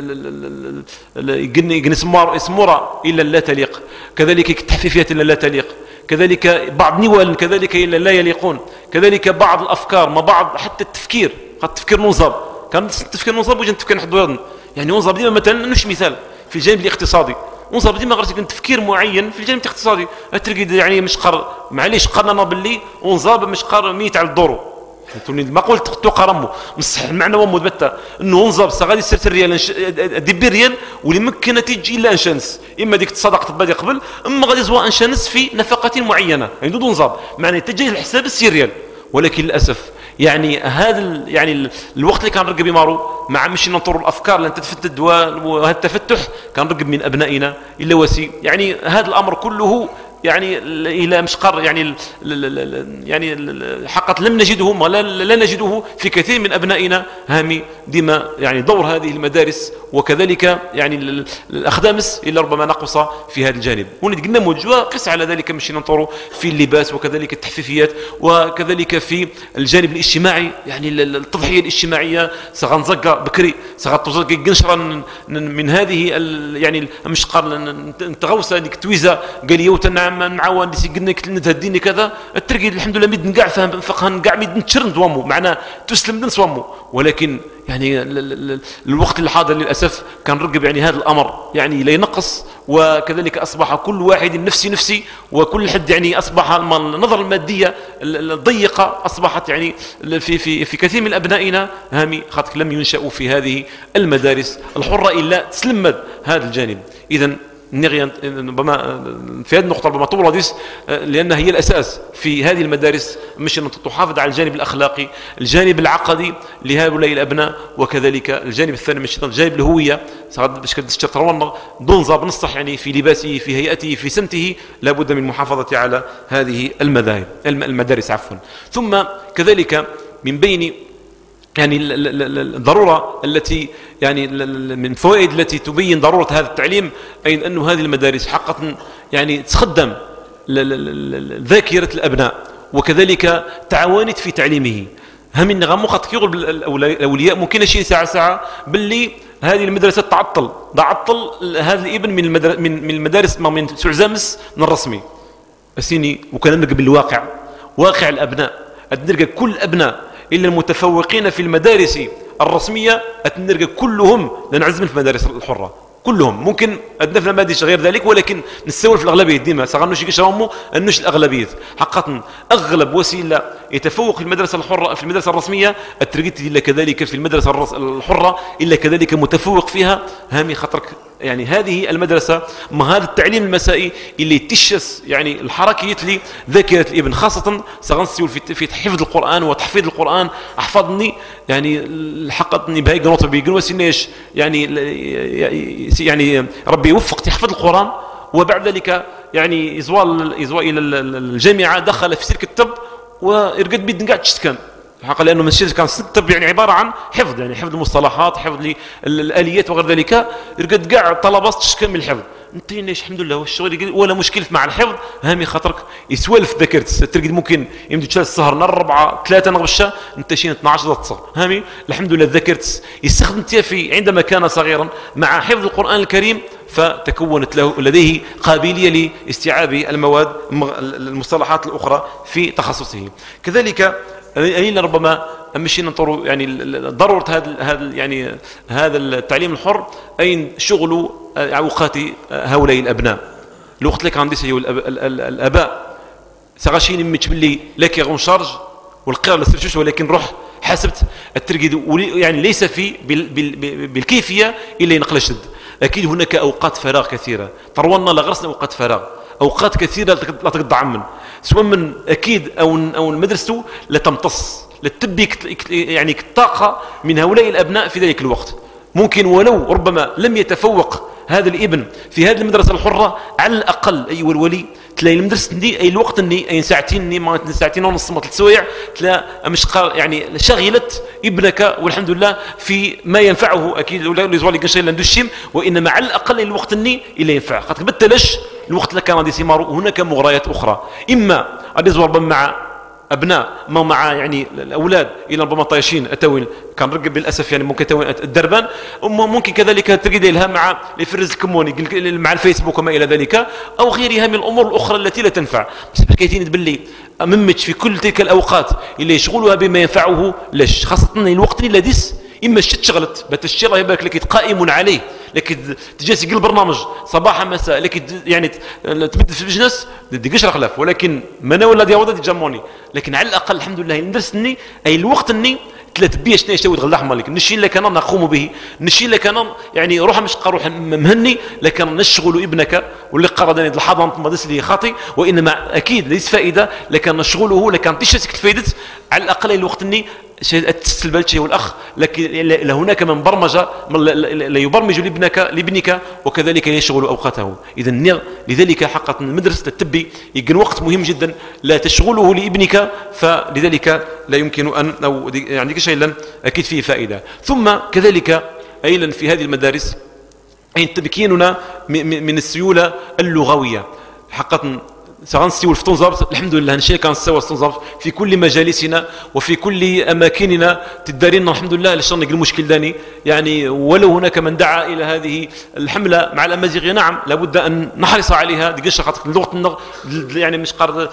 يقن سمار اسمورة إلا لا تليق، كذلك تحفيفيات إلا لا تليق، كذلك بعض نوال كذلك إلا لا يليقون، كذلك بعض الأفكار ما بعض حتى التفكير قد تفكير منصب، كان التفكير منصب وجن تفكير نحن يعني منصب ديما مثلا نش مثال في الجانب الاقتصادي، منصب ديما غير تفكير معين في الجانب الاقتصادي، تلقى يعني مش قر معليش قرنا باللي ونصاب مش قر ميت على الدورو ما قلت تقرمه مصح المعنى ومثبته انه انظر غادي يصير الريال ديبي ريال واللي ممكن تيجي الا انشانس، اما ديك تصدق تبادي قبل اما غادي يزوا انشانس في نفقات معينه يعني دو نظام معنى تجي الحساب السي ريال. ولكن للاسف يعني هذا يعني الوقت اللي كان نرقب يمارو مع مشي ننطر الافكار لان تتفتت وهذا التفتح كان نرقب من ابنائنا الا وسي يعني هذا الامر كله يعني الى مشقر يعني يعني حقا لم نجده لا, لا نجده في كثير من ابنائنا هامي ديما يعني دور هذه المدارس وكذلك يعني الاخدامس الا ربما نقص في هذا الجانب. ونتقلنا موجوه قس على ذلك مشي ننطروا في اللباس وكذلك التحفيفيات وكذلك في الجانب الاجتماعي يعني التضحيه الاجتماعيه سغنزق بكري سغتزق قنشرا من هذه يعني مشقر نتغوسه ديك تويزه قال يوتنا نعاون دي قلنا نتهديني كذا الترقي الحمد لله ميد نقع فهم فقه نقع ميد نتشرند وامو معناه تسلم دنس وامو. ولكن يعني الوقت الحاضر للاسف كان رقب يعني هذا الامر يعني لا ينقص، وكذلك اصبح كل واحد نفسي نفسي وكل حد يعني اصبح النظر الماديه الضيقه اصبحت يعني في في في كثير من ابنائنا هامي خاطر لم ينشأوا في هذه المدارس الحره الا تسلمد هذا الجانب. اذا نغيان ربما في هذه النقطة ربما طول ديس لأنها هي الأساس في هذه المدارس مش أن تحافظ على الجانب الأخلاقي الجانب العقدي لهؤلاء الأبناء، وكذلك الجانب الثاني مش الجانب الهوية باش تترونا دونزا بنصح يعني في لباسه في هيئته في سمته لابد من المحافظة على هذه المذاهب المدارس عفوا. ثم كذلك من بين يعني الضرورة التي يعني من فوائد التي تبين ضرورة هذا التعليم أي أن هذه المدارس حقا يعني تخدم ذاكرة الأبناء وكذلك تعاونت في تعليمه. هم النغم قد يقول الأولياء ممكن شيء ساعة ساعة باللي هذه المدرسة تعطل تعطل هذا الابن من من المدارس من سعزامس من الرسمي السيني. وكان نلقى بالواقع واقع الأبناء نلقى كل أبناء إلا المتفوقين في المدارس الرسمية أتنرجع كلهم لنعزم في المدارس الحرة كلهم. ممكن أدنى في الماديش غير ذلك، ولكن نستول في الأغلبية ديما سغنوش كيشرمو أنوش الأغلبية حقا. أغلب وسيلة يتفوق في المدرسة الحرة في المدرسة الرسمية الترجيت إلا كذلك في المدرسة الحرة إلا كذلك متفوق فيها هامي خطرك. يعني هذه المدرسة ما هذا التعليم المسائي اللي تشس يعني الحركية لي ذاكرة الابن، خاصة سغنسيول في في حفظ القرآن وتحفيظ القرآن. أحفظني يعني حقتني بهاي قنوط بيقولوا سنيش يعني يعني ربي يوفق تحفظ القرآن، وبعد ذلك يعني يزوال يزوال إلى الجامعة، دخل في سلك الطب ويرقد بيد قاعد تشتكن حقا، لانه من كان الطب يعني عباره عن حفظ، يعني حفظ المصطلحات، حفظ الاليات وغير ذلك. يرقد كاع طلبه تشكل من الحفظ. انت ليش الحمد لله والشغل ولا مشكل مع الحفظ هامي خاطرك يسولف ذاكرت ترقد ممكن يمدو ثلاث السهر نهار أربعة ثلاثة نغبشة انت شين اثنا عشر تصغر هامي الحمد لله ذاكرت يستخدم في عندما كان صغيرا مع حفظ القرآن الكريم، فتكونت له لديه قابلية لاستيعاب المواد المصطلحات الأخرى في تخصصه. كذلك أين ربما مشينا نطور يعني ضرورة هذا هذا يعني هذا التعليم الحر أين شغل أوقات هؤلاء الأبناء. الوقت اللي كان عندي سيو الآباء سغاشين متشملي لك يغون شارج والقراءة للسرشوش، ولكن روح حسبت الترقيد يعني ليس في بالكيفية إلا ينقل شد. أكيد هناك أوقات فراغ كثيرة طرولنا لغرسنا أوقات فراغ، أوقات كثيرة لا تقطع من سواء من أكيد أو أو مدرسته لا تمتص لا تبي يعني الطاقة من هؤلاء الأبناء في ذلك الوقت. ممكن ولو ربما لم يتفوق هذا الابن في هذه المدرسة الحرة، على الأقل أيها الولي تلاقي المدرسة دي أي الوقت إني أي ساعتين ما ساعتين ونص ما ثلاث سوايع تلاقي مش يعني شغلت ابنك والحمد لله في ما ينفعه. أكيد ولا يزوال لك شيء لندشم، وإنما على الأقل الوقت إني إلا ينفع خاطر بتلش الوقت اللي كان غادي ثمار. هناك مغريات أخرى، إما غادي يزور مع أبناء ما مع يعني الأولاد إلى ربما طايشين أتوين كان رقب بالأسف يعني ممكن توين الدربان، ممكن كذلك تجد لها مع يفرز الكموني مع الفيسبوك وما إلى ذلك أو غيرها من الأمور الأخرى التي لا تنفع. بس حكايتين تبلي أممت في كل تلك الأوقات اللي يشغلها بما ينفعه ليش، خاصة الوقت اللي ديس إما الشت شغلت بتشترى يبارك لك قائم عليه لكن تجلس يقل برنامج صباحا مساء لكن يعني تمد في البجنس ديقش الخلاف، ولكن ما ولا دي عوضة تجموني. لكن على الأقل الحمد لله ندرسني أي الوقت اني ثلاث بيش نيش توي تغلح مالك نشي اللي كان نقوم به نشي اللي كان يعني روح مش روح مهني لكن نشغل ابنك واللي قرر ان الحضانه ما دس لي خاطي، وانما اكيد ليس فائده لكن نشغله لكن تشتك فائده على الاقل الوقت اني التسلبل شيء والاخ. لكن هناك من برمجه لا يبرمج لابنك لابنك وكذلك يشغل اوقاته. اذا لذلك حقا المدرسه التبي يكون وقت مهم جدا لا تشغله لابنك، فلذلك لا يمكن ان او يعني شيء لن اكيد فيه فائده. ثم كذلك ايضا في هذه المدارس أين تمكيننا من السيوله اللغويه حقا سغنسيو الفتنزبط الحمد لله نشي كان سوا ستنزبط في كل مجالسنا وفي كل اماكننا تدارينا الحمد لله لشان نقل المشكل داني يعني. ولو هناك من دعا الى هذه الحمله مع الامازيغ نعم لابد ان نحرص عليها ديقش خاطر لغتنا يعني مش قار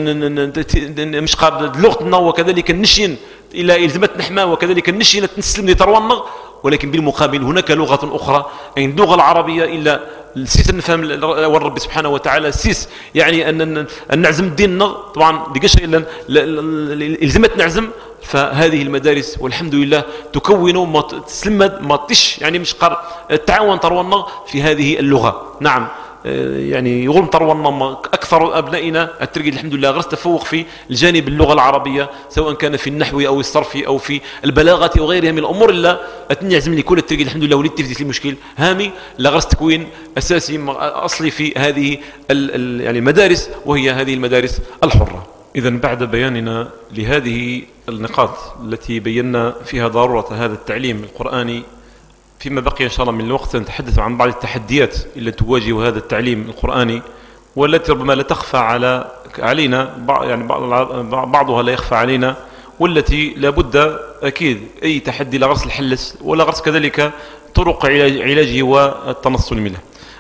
مش قار لغتنا وكذلك النشين الى الزمت نحما وكذلك النشين تنسلم لترونا، ولكن بالمقابل هناك لغه اخرى اي اللغه العربيه الا السيس نفهم والرب سبحانه وتعالى سيس يعني ان ان نعزم ديننا طبعا ديقش الا الزمت نعزم. فهذه المدارس والحمد لله تكون ما تسلم ما تش يعني مش قار التعاون ترونا في هذه اللغه. نعم يعني يغرم ترونا اكثر ابنائنا الترقي الحمد لله غرس تفوق في الجانب اللغه العربيه سواء كان في النحو او الصرف او في البلاغه او غيرها من الامور الا اتنعزم لي كل الترقي الحمد لله وليت تفديت المشكل هامي لغرس تكوين اساسي اصلي في هذه يعني المدارس وهي هذه المدارس الحره. اذا بعد بياننا لهذه النقاط التي بينا فيها ضروره هذا التعليم القراني، فيما بقي إن شاء الله من الوقت سنتحدث عن بعض التحديات التي تواجه هذا التعليم القرآني والتي ربما لا تخفى على علينا يعني بعضها لا يخفى علينا، والتي لابد أكيد أي تحدي لا غرس الحلس ولا غرس كذلك طرق علاجه والتنصل منه.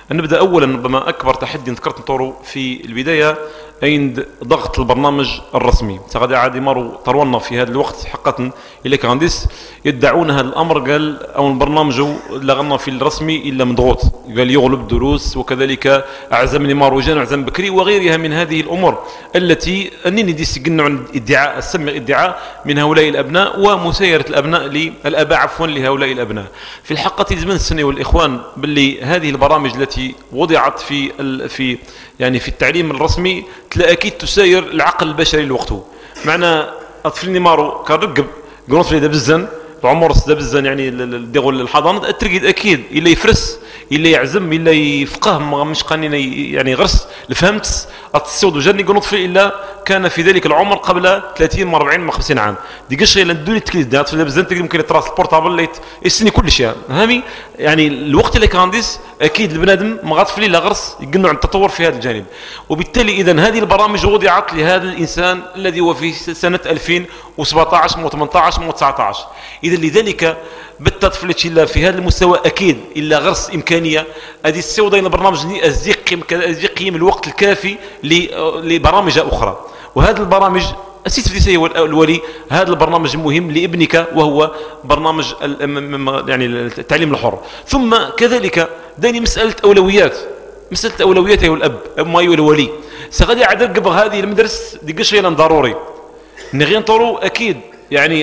أن نبدأ أولا ربما أكبر تحدي ذكرت نطورو في البداية عند ضغط البرنامج الرسمي. تغادي عادي مروا طرونا في هذا الوقت حقا إلا كانديس يدعون هذا الأمر، قال أو البرنامج لغنا في الرسمي إلا مضغوط، قال يغلب دروس وكذلك أعزمني ماروجان وأعزم بكري وغيرها من هذه الأمور التي أنني دي سجن عن ادعاء السمع ادعاء من هؤلاء الأبناء ومسايرة الأبناء للآباء عفوا لهؤلاء الأبناء. في الحقيقة زمن السنة والإخوان باللي هذه البرامج التي وضعت في في يعني في التعليم الرسمي تلا أكيد تساير العقل البشري لوقته. معنا أطفال نيمارو كان رقب قلنا في دبزن العمر دبزن يعني ديغول الحضانة الترقيد أكيد إلا يفرس إلا يعزم إلا يفقه مش قانين يعني غرس الفهمت التصود وجاني قلنا في إلا كان في ذلك العمر قبل ثلاثين أربعين ما خمسين عام دي قشة إلا ندوني تكليد ده أطفال دبزن تقدر ممكن يتراس البورتابل ليت يسني كل شيء هامي يعني الوقت اللي كان ديس أكيد البنادم ما غاطف لي لا غرس يقنوا عن التطور في هذا الجانب. وبالتالي إذا هذه البرامج وضعت لهذا الإنسان الذي هو في سنة ألفين وسبعة عشر وثمانية عشر وتسعة عشر. إذا لذلك بالتطفل إلا في هذا المستوى أكيد إلا غرس إمكانية هذه السوداء البرنامج أزيقيم الوقت الكافي لبرامج أخرى. وهذا البرامج أسيس في سيء الولي هذا البرنامج مهم لابنك وهو برنامج يعني التعليم الحر. ثم كذلك داني مسألة أولويات مسألة أولويات أيها الأب أما أيها الولي سغادي عدد قبل هذه المدرسة دي قشيلا ضروري نغين طورو أكيد يعني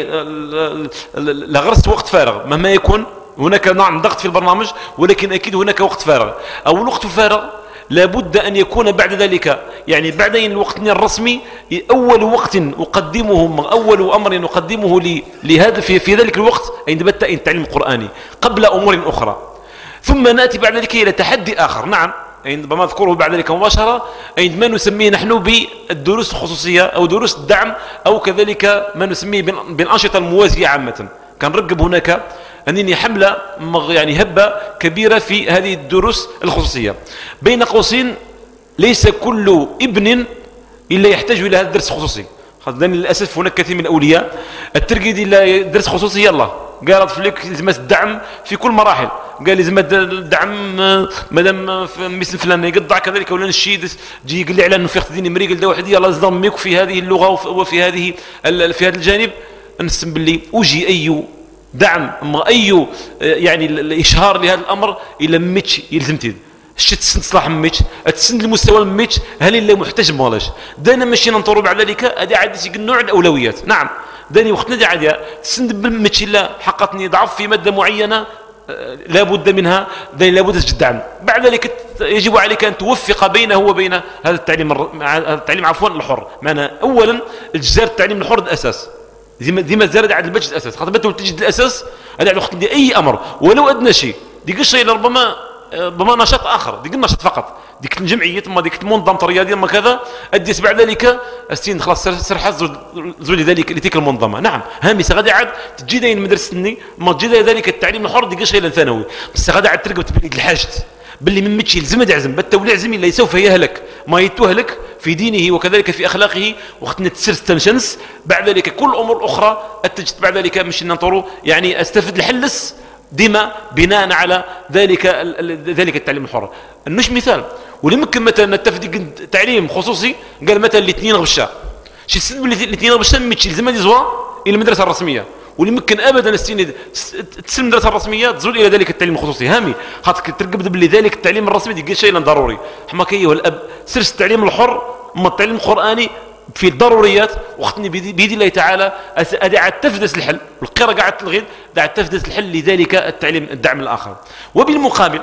لغرس وقت فارغ مهما يكون هناك نوع ضغط في البرنامج ولكن أكيد هناك وقت فارغ أو الوقت فارغ لابد أن يكون بعد ذلك يعني بعد الوقت الرسمي أول وقت أقدمه أول أمر أقدمه لي لهذا في, في ذلك الوقت عند بدأ التعليم القرآني قبل أمور أخرى. ثم نأتي بعد ذلك إلى تحدي آخر نعم عندما نذكره بعد ذلك مباشرة عندما نسميه نحن بالدروس الخصوصية أو دروس الدعم أو كذلك ما نسميه بالأنشطة الموازية عامة. كان رقب هناك أنني حملة يعني هبة كبيرة في هذه الدروس الخصوصية. بين قوسين ليس كل ابن إلا يحتاج إلى هذا الدرس الخصوصي. خذني للأسف هناك كثير من الأولياء الترقيد إلى درس خصوصي يلا قالت فلك لازم الدعم في كل مراحل قال لازم الدعم مادام مثل فلان يقطع كذلك ولا نشيد جي يقول لي على انه في اختدين مريق ده واحد يلا ضمك في هذه اللغه وفي هذه في هذا الجانب نسم باللي وجي اي دعم اما اي يعني الاشهار لهذا الامر الى ميتش يلزم تيد الشت تسند صلاح ميتش تسند المستوى ميتش هل الا محتاج مالاش دانا ماشي ننطروا بعد ذلك هذه عاد نوع الاولويات. نعم داني وقتنا دي عاد تسند بالميتش الا حقتني ضعف في ماده معينه لا بد منها لابد الدعم. بعد ذلك يجب عليك أن توفق بينه وبين هذا التعليم التعليم عفوا الحر. معنى أولا الجزار التعليم الحر الأساس ديما ديما زارد على البجد الأساس خاطر بتو تجد الأساس هذا على وقت دي أي أمر ولو أدنى شيء ديك الشيء ربما ربما نشاط آخر ديك النشاط فقط ديك الجمعية ثم ديك المنظمة الرياضية ما كذا أديس بعد ذلك السين خلاص سرح زول ذلك لتلك المنظمة. نعم هامي سغادي عاد تجي داين مدرستني ما تجي ذلك التعليم الحر ديك الشيء الثانوي بس سغادي عاد ترقب تبليد الحاجت باللي من متشي لزم يعزم بالتولي عزم اللي سوف يهلك ما يتهلك في دينه وكذلك في أخلاقه وقتنا تسرس تنشنس بعد ذلك كل أمور أخرى أتجد بعد ذلك مش ننطروا يعني أستفد الحلس ديما بناء على ذلك ذلك التعليم الحر. مش مثال ولممكن مثلا نتفد تعليم خصوصي قال مثلا الاثنين غبشة شي السن الاثنين غبشة متشي لزم يزوا إلى المدرسة الرسمية واللي ممكن ابدا السنه تسلم المدرسه الرسميه تزول الى ذلك التعليم الخصوصي. هامي خاطر ترقب باللي ذلك التعليم الرسمي ديك شيء ضروري حماكيه والاب سرس التعليم الحر اما التعليم القراني في الضروريات وقتني بيد الله تعالى ادعى تفدس الحل والقراءه قاعد تلغي قاعد تفدس الحل لذلك التعليم الدعم الاخر. وبالمقابل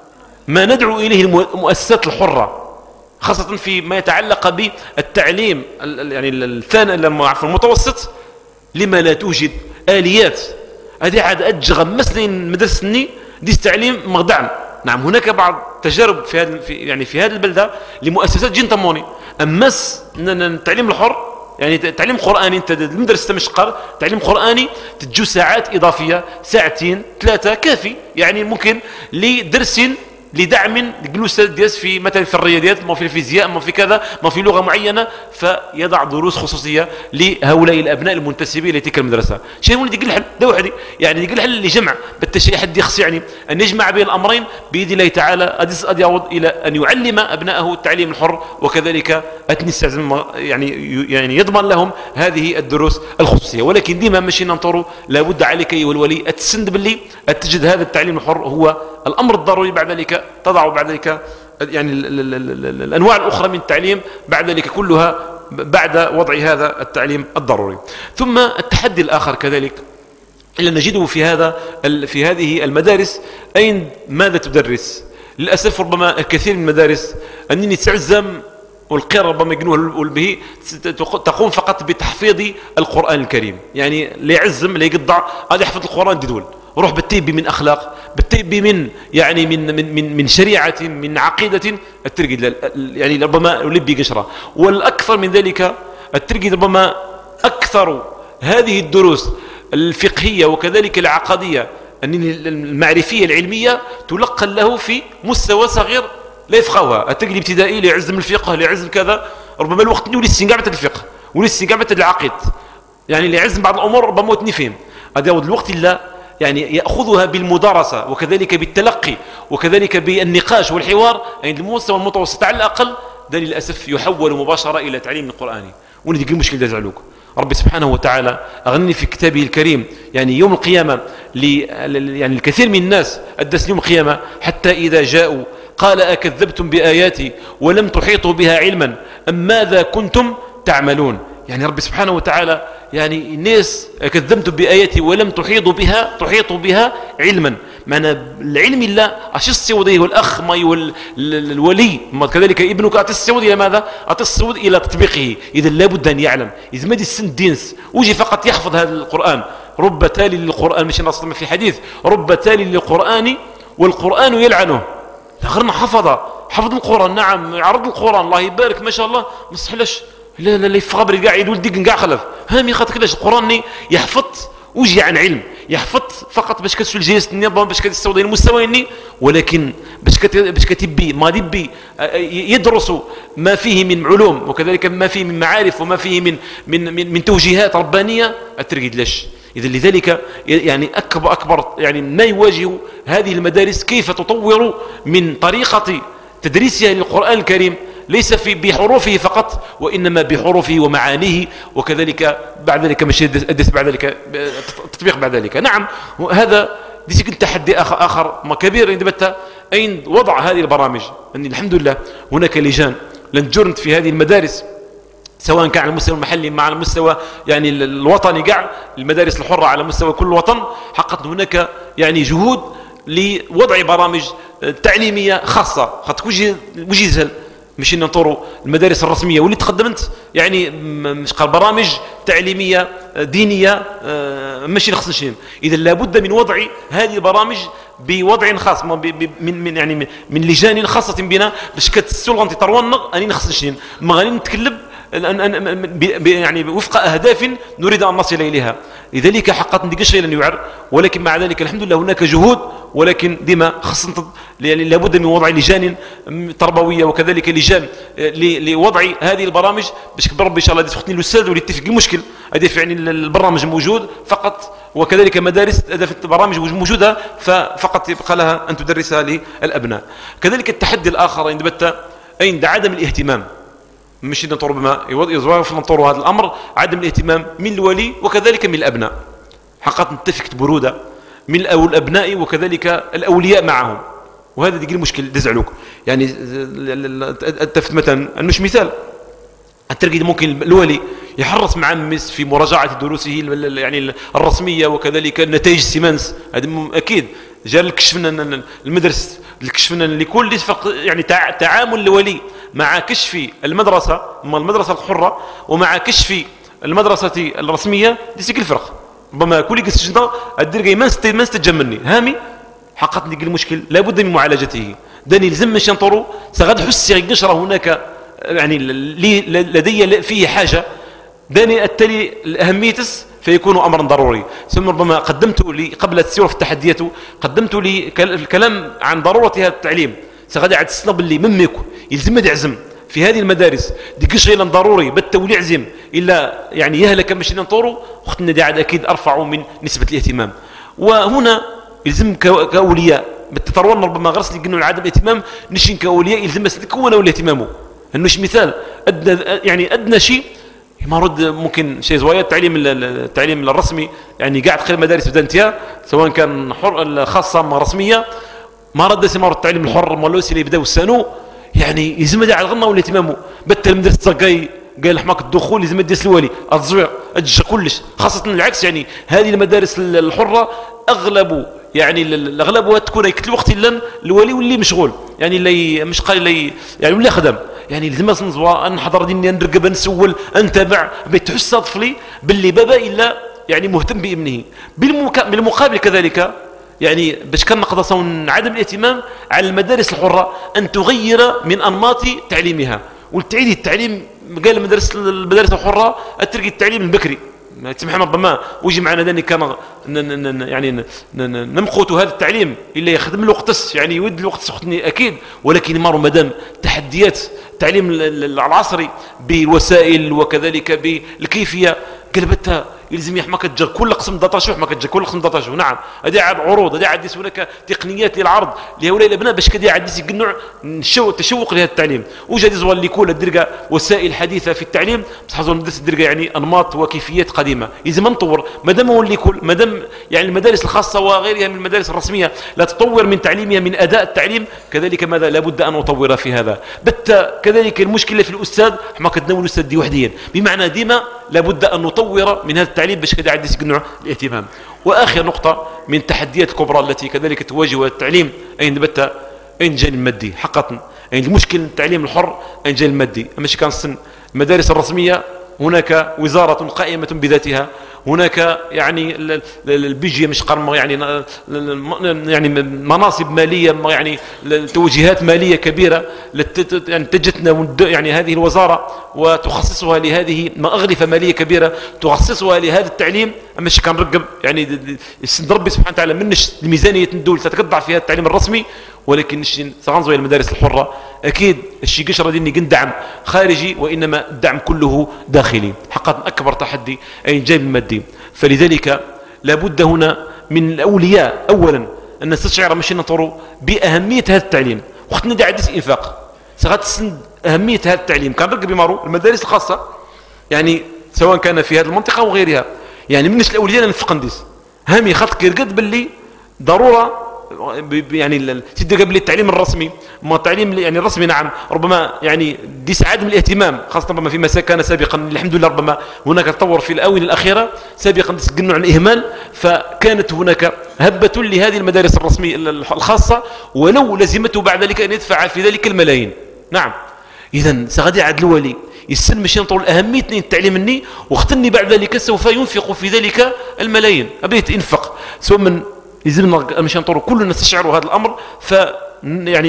ما ندعو اليه المؤسسات الحره خاصه في ما يتعلق بالتعليم يعني الثاني المتوسط لما لا توجد آليات هذه عاد أجغم مثلا مدرسني دي التعليم مغدعم. نعم هناك بعض تجارب في هذا في يعني في هذه البلدة لمؤسسات جين تموني أما التعليم الحر يعني التعليم القرآني أنت المدرسة مش قار تعليم قرآني تجو ساعات إضافية ساعتين ثلاثة كافي يعني ممكن لدرس لدعم الأستاذ دياس في مثلا في الرياضيات، ما في الفيزياء، ما في كذا، ما في لغة معينة، فيضع دروس خصوصية لهؤلاء الأبناء المنتسبين لتلك المدرسة. شيء ولد يقول الحل ده وحدي، يعني يقول الحل اللي جمع بالتشيء حد يخص يعني أن يجمع بين الأمرين بإذن الله تعالى، أدس أد يعود إلى أن يعلم أبنائه التعليم الحر، وكذلك أتنستعزم يعني يعني يضمن لهم هذه الدروس الخصوصية. ولكن ديما ماشي ننطروا، لابد عليك أيها الولي التسند باللي تجد هذا التعليم الحر هو الأمر الضروري. بعد ذلك تضع بعد ذلك يعني ال ال ال الأنواع الأخرى من التعليم بعد ذلك كلها بعد وضع هذا التعليم الضروري. ثم التحدي الآخر كذلك إلا نجده في هذا في هذه المدارس، أين ماذا تدرس؟ للأسف ربما الكثير من المدارس أنني تعزم والقراءة ربما يقنوه به تقوم فقط بتحفيظ القرآن الكريم، يعني لا يعزم لا يقطع، هذا يحفظ القرآن ددول، روح بالتيبي من أخلاق، بالتيبي من يعني من من من, من شريعة، من عقيدة الترقيد، يعني ربما لبي قشرة. والأكثر من ذلك الترقيد ربما أكثر هذه الدروس الفقهية وكذلك العقدية المعرفية العلمية تلقى له في مستوى صغير لا يفقهها. الترقيد الابتدائي لا يعزم الفقه، لا يعزم كذا، ربما الوقت اللي استنقاع الفقه والاستنقاع العقيد، يعني اللي يعزم بعض الأمور ربما تنفهم. هذا الوقت لا يعني يأخذها بالمدارسة وكذلك بالتلقي وكذلك بالنقاش والحوار عند المستوى المتوسط على الأقل، ده للأسف يحول مباشرة إلى تعليم القرآني. وندي المشكلة ده زعلوك ربي سبحانه وتعالى أغني في كتابه الكريم يعني يوم القيامة يعني الكثير من الناس أدس يوم القيامة حتى إذا جاءوا قال أكذبتم بآياتي ولم تحيطوا بها علما أم ماذا كنتم تعملون. يعني ربي سبحانه وتعالى يعني الناس كذبتم بآياتي ولم تحيطوا بها تحيطوا بها علما، معنى العلم الله أش السعودية والأخ ما والولي كذلك ابنك أتى السعود إلى ماذا؟ أتى السعود إلى تطبيقه. إذا لابد أن يعلم، إذا ما دي السن دينس وجي فقط يحفظ هذا القرآن، رب تالي للقرآن مش نص في حديث رب تالي للقرآن والقرآن يلعنه. غيرنا حفظ حفظ القرآن، نعم عرض القرآن الله يبارك ما شاء الله، ما صحلاش لا لا لا يفغبر كاع يدول ديك كاع خلف هامي خاطر كلاش القرآن يحفظ وجي عن علم، يحفظ فقط باش كتسول جلسة النظام باش كتستوضي المستوى، ولكن باش كت باش كتبي ما دبي يدرس ما فيه من علوم وكذلك ما فيه من معارف وما فيه من من من, من توجيهات ربانية الترقيد لاش. إذا لذلك يعني أكبر أكبر يعني ما يواجه هذه المدارس كيف تطور من طريقة تدريسها للقرآن الكريم، ليس في بحروفه فقط وإنما بحروفه ومعانيه وكذلك بعد ذلك مش أدس بعد ذلك تطبيق بعد ذلك. نعم هذا ديك التحدي آخر, آخر ما كبير عند أين وضع هذه البرامج. أن الحمد لله هناك لجان لن جرنت في هذه المدارس سواء كان على المستوى المحلي مع المستوى يعني الوطني كاع المدارس الحرة على مستوى كل وطن، حققت هناك يعني جهود لوضع برامج تعليمية خاصة خاطر وجي وجي سهل ماشي ننطروا المدارس الرسمية واللي تقدمت يعني مش قال برامج تعليمية دينية ماشي نخصنشين. إذا لابد من وضع هذه البرامج بوضع خاص من من يعني من لجان خاصة بنا باش كتسول غنتي ترونق اني نخصنشين ما غادي نتكلم يعني وفق أهداف نريد أن نصل إليها. لذلك حققت نديك شيء لن يعر، ولكن مع ذلك الحمد لله هناك جهود، ولكن ديما خصنا لابد من وضع لجان تربوية وكذلك لجان لوضع هذه البرامج باش بربي إن شاء الله تختني الأستاذ وليتفق المشكل هذا يعني البرنامج موجود فقط وكذلك مدارس البرامج موجودة ففقط يبقى لها أن تدرسها للأبناء. كذلك التحدي الآخر عند بتة عند عدم الاهتمام، مش نطور بما يوظف نطور هذا الأمر، عدم الاهتمام من الولي وكذلك من الأبناء. حققت نتفقت برودة من الأبناء وكذلك الأولياء معهم، وهذا دي المشكل دزعلوك يعني التفت مثلا مش مثال الترقيد ممكن الولي يحرص مع مس في مراجعة دروسه يعني الرسمية وكذلك النتائج السيمانس، هذا أكيد جاء الكشفنا المدرسة الكشفنا لكل يعني تعامل الولي مع كشف المدرسة مع المدرسة الحرة ومع كشف المدرسة الرسمية ديك الفرق. ربما كل قصة الدرجة ما ما استجمني هامي حققت لي المشكل لابد من معالجته. داني لازم مش ينطروا سغد حسي قشرة هناك يعني لدي فيه حاجة داني التالي الأهميتس فيكون أمرا ضروري. ثم ربما قدمت لي قبل السير في التحديات قدمت لي الكلام عن ضرورة هذا التعليم. سغادي عاد السنة اللي مميكو يلزم يعزم في هذه المدارس ديك شيء ضروري بالتولي يعزم إلا يعني يهلك مش ننطروا وقتنا دي عاد أكيد أرفع من نسبة الاهتمام. وهنا يلزم كأولياء بالتطور ربما غرس لي قلنا عدم الاهتمام نشين كأولياء يلزم يكون أولي اهتمامه. انه مثال أدنى يعني أدنى شيء ما رد ممكن شيء زوايا التعليم التعليم الرسمي يعني قاعد خير مدارس بدانتيا سواء كان حر خاصة ما رسمية ما رد سمار التعليم الحر مالوسي اللي بداوا السنو يعني يزم على الغنى ولا اهتمامه بتل المدرسة تلقاي قال حماك الدخول لازم يديس الوالي التزوير الجا كلش خاصة العكس. يعني هذه المدارس الحرة أغلب يعني الأغلبها تكون يكتل وقت الا الوالي واللي مشغول يعني اللي مش قال اللي يعني ولا خدم يعني لازم نزوا نحضر ديني نرقب نسول نتابع بتحس طفلي باللي بابا الا يعني مهتم بابنه. بالمقابل كذلك يعني باش كان نقدر عدم الاهتمام على المدارس الحرة أن تغير من أنماط تعليمها والتعيد التعليم. قال المدارس المدارس الحرة أترقي التعليم البكري سمح ربما ويجي معنا داني كان يعني نمقوت هذا التعليم اللي يخدم الوقت يعني يود الوقت سخني أكيد ولكن مارو مدام تحديات التعليم العصري بالوسائل وكذلك بالكيفية قلبتها يلزم يحمك تجر كل قسم داتاشو يحمك تجر كل قسم داتاشو. نعم هذه عاد عروض هذه عاد هناك تقنيات للعرض لهؤلاء الابناء باش كذا عاد يقنع تشوق لهذا التعليم. وجد زوال اللي يكون الدرجه وسائل حديثه في التعليم بصح حظوا ندرس الدرجه يعني انماط وكيفيات قديمه يلزم نطور مادام هو اللي يكون مادام يعني المدارس الخاصه وغيرها من المدارس الرسميه لا تطور من تعليمها من اداء التعليم كذلك ماذا لابد ان نطور في هذا. بت كذلك المشكله في الاستاذ حما كتناول الاستاذ دي وحديا بمعنى ديما لابد ان نطور من هذا التعليم باش كذا عاد يقنع الاهتمام. واخر نقطه من التحديات الكبرى التي كذلك تواجه التعليم اين بت اين الجانب المادي حقا. اين المشكل التعليم الحر اين الجانب المادي. ماشي كان السن المدارس الرسميه هناك وزاره قائمه بذاتها هناك يعني البيجي مش قرم يعني يعني مناصب ماليه يعني توجيهات ماليه كبيره يعني تجتنا يعني هذه الوزاره وتخصصها لهذه مغرفه ماليه كبيره تخصصها لهذا التعليم. اما شي كان رقب يعني ربي سبحانه وتعالى منش الميزانيه الدول تتقطع فيها التعليم الرسمي ولكن سغنزو المدارس الحره اكيد الشيء قشره ديني دعم خارجي وانما الدعم كله داخلي. حقا اكبر تحدي اي الجانب المادي. فلذلك لابد هنا من الاولياء اولا ان نستشعر ماشي نطروا باهميه هذا التعليم. وقتنا دي عدس انفاق سغات تسند اهميه هذا التعليم كان رقب يمارو المدارس الخاصه يعني سواء كان في هذه المنطقه وغيرها يعني منش الاولياء نفق نديس هامي خاطر كيرقد باللي ضروره يعني تدي قبل التعليم الرسمي ما التعليم يعني الرسمي نعم ربما يعني دي سعادة من الاهتمام خاصة ربما فيما كان سابقا الحمد لله ربما هناك تطور في الآونة الأخيرة سابقا تسجلنا عن الإهمال فكانت هناك هبة لهذه المدارس الرسمية الخاصة ولو لزمته بعد ذلك أن يدفع في ذلك الملايين. نعم إذن سغادي عدل الولي يسن مشي نطول أهمية التعليم مني واختني بعد ذلك سوف ينفق في ذلك الملايين أبيت انفق سواء من يلزمنا مشان نطور كلنا نستشعر هذا الامر ف يعني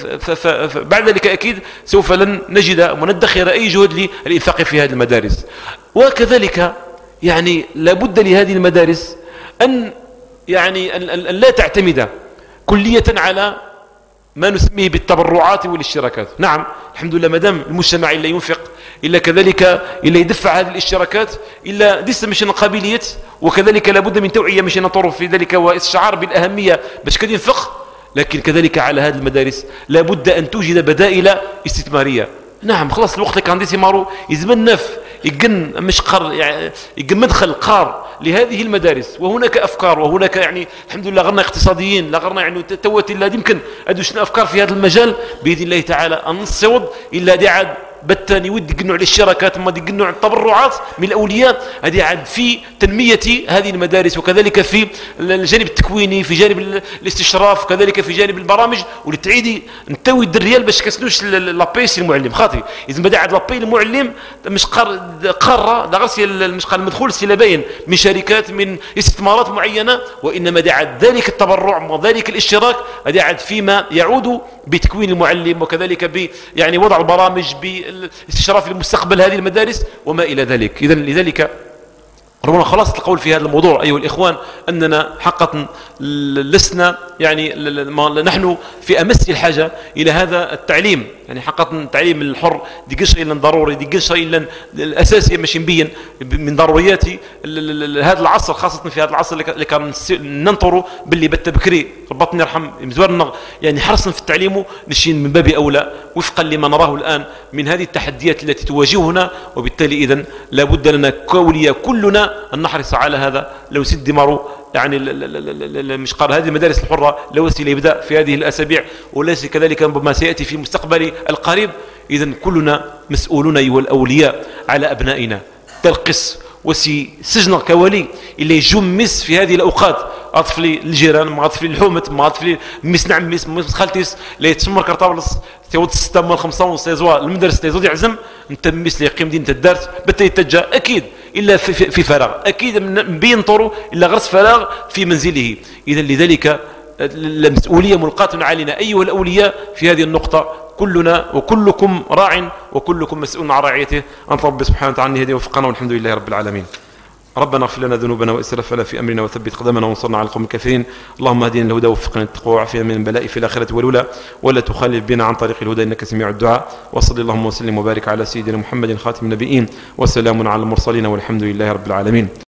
بعد ذلك اكيد سوف لن نجد وندخر اي جهد للانفاق في هذه المدارس. وكذلك يعني لابد لهذه المدارس ان يعني ان لا تعتمد كلية على ما نسميه بالتبرعات والاشتراكات. نعم الحمد لله مدام المجتمع الا ينفق إلا كذلك إلا يدفع هذه الاشتراكات إلا ديس مش قابلية وكذلك لابد من توعية مش نطور في ذلك واستشعار بالأهمية باش كد ينفق. لكن كذلك على هذه المدارس لابد أن توجد بدائل استثمارية. نعم خلاص الوقت اللي كان ديسي مارو يزمن نف يقن مش قر يعني يقن مدخل قار لهذه المدارس وهناك أفكار وهناك يعني الحمد لله غرنا اقتصاديين لا غرنا يعني توت إلا يمكن أدوشنا أفكار في هذا المجال بإذن الله تعالى أن نصوض إلا دي عاد بالتالي ودي يقنوا على الشراكات ما دي يقنوا على التبرعات من الاولياء هذه عاد في تنميه هذه المدارس وكذلك في الجانب التكويني في جانب الاستشراف كذلك في جانب البرامج ولتعيدي نتوي الريال باش كسنوش لابيس المعلم خاطي اذا بدا عاد لابي المعلم مش قار قاره دا غير مش قال المدخول سي باين من شركات من استثمارات معينه وانما دا عاد ذلك التبرع وذلك الاشتراك هذا عاد فيما يعود بتكوين المعلم وكذلك ب يعني وضع البرامج ب الاستشراف لمستقبل هذه المدارس وما إلى ذلك. إذن لذلك ربما خلاصة القول في هذا الموضوع أيها الإخوان أننا حقا لسنا يعني نحن في أمس الحاجة إلى هذا التعليم. يعني حقا التعليم الحر دي قشة إلا ضروري، دي قشة إلا الأساسية مش مبين من ضروريات هذا العصر، خاصة في هذا العصر اللي كان ننطره باللي بت بكري ربطني يرحم مزورنا يعني حرصنا في التعليم نشين من باب أولى وفقا لما نراه الآن من هذه التحديات التي تواجهنا. وبالتالي إذن لابد لنا كوليا كلنا أن نحرص على هذا. لو سد دمروا يعني مش قال هذه المدارس الحرة لو يبدأ في هذه الأسابيع وليس كذلك ربما سيأتي في مستقبل القريب. إذن كلنا مسؤولون أيها الأولياء على أبنائنا. تلقس وسي سجن كولي اللي يجمس في هذه الأوقات أطفلي الجيران ما أطفلي الحومة ما أطفلي مس نعم مس مس خالتيس اللي تسمر كرطابلس تيود ستة مال خمسة ونص يزوا المدرسة تيزود يعزم أنت مس اللي يقيم دين تدارت بتي تجا أكيد إلا في, في, في فراغ أكيد من بين طرو إلا غرس فراغ في منزله. إذا لذلك المسؤولية ملقاة علينا أيها الأولياء في هذه النقطة. كلنا وكلكم راع وكلكم مسؤول عن رعيته. أن رب سبحانه وتعالى هدي وفقنا والحمد لله رب العالمين. ربنا اغفر لنا ذنوبنا واسرافنا في امرنا وثبت قدمنا وانصرنا على القوم الكافرين. اللهم اهدنا الهدى ووفقنا للتقوى وعافنا من البلاء في الاخره والاولى ولا تخالف بنا عن طريق الهدى انك سميع الدعاء. وصلى اللهم وسلم وبارك على سيدنا محمد خاتم النبيين وسلام على المرسلين والحمد لله رب العالمين.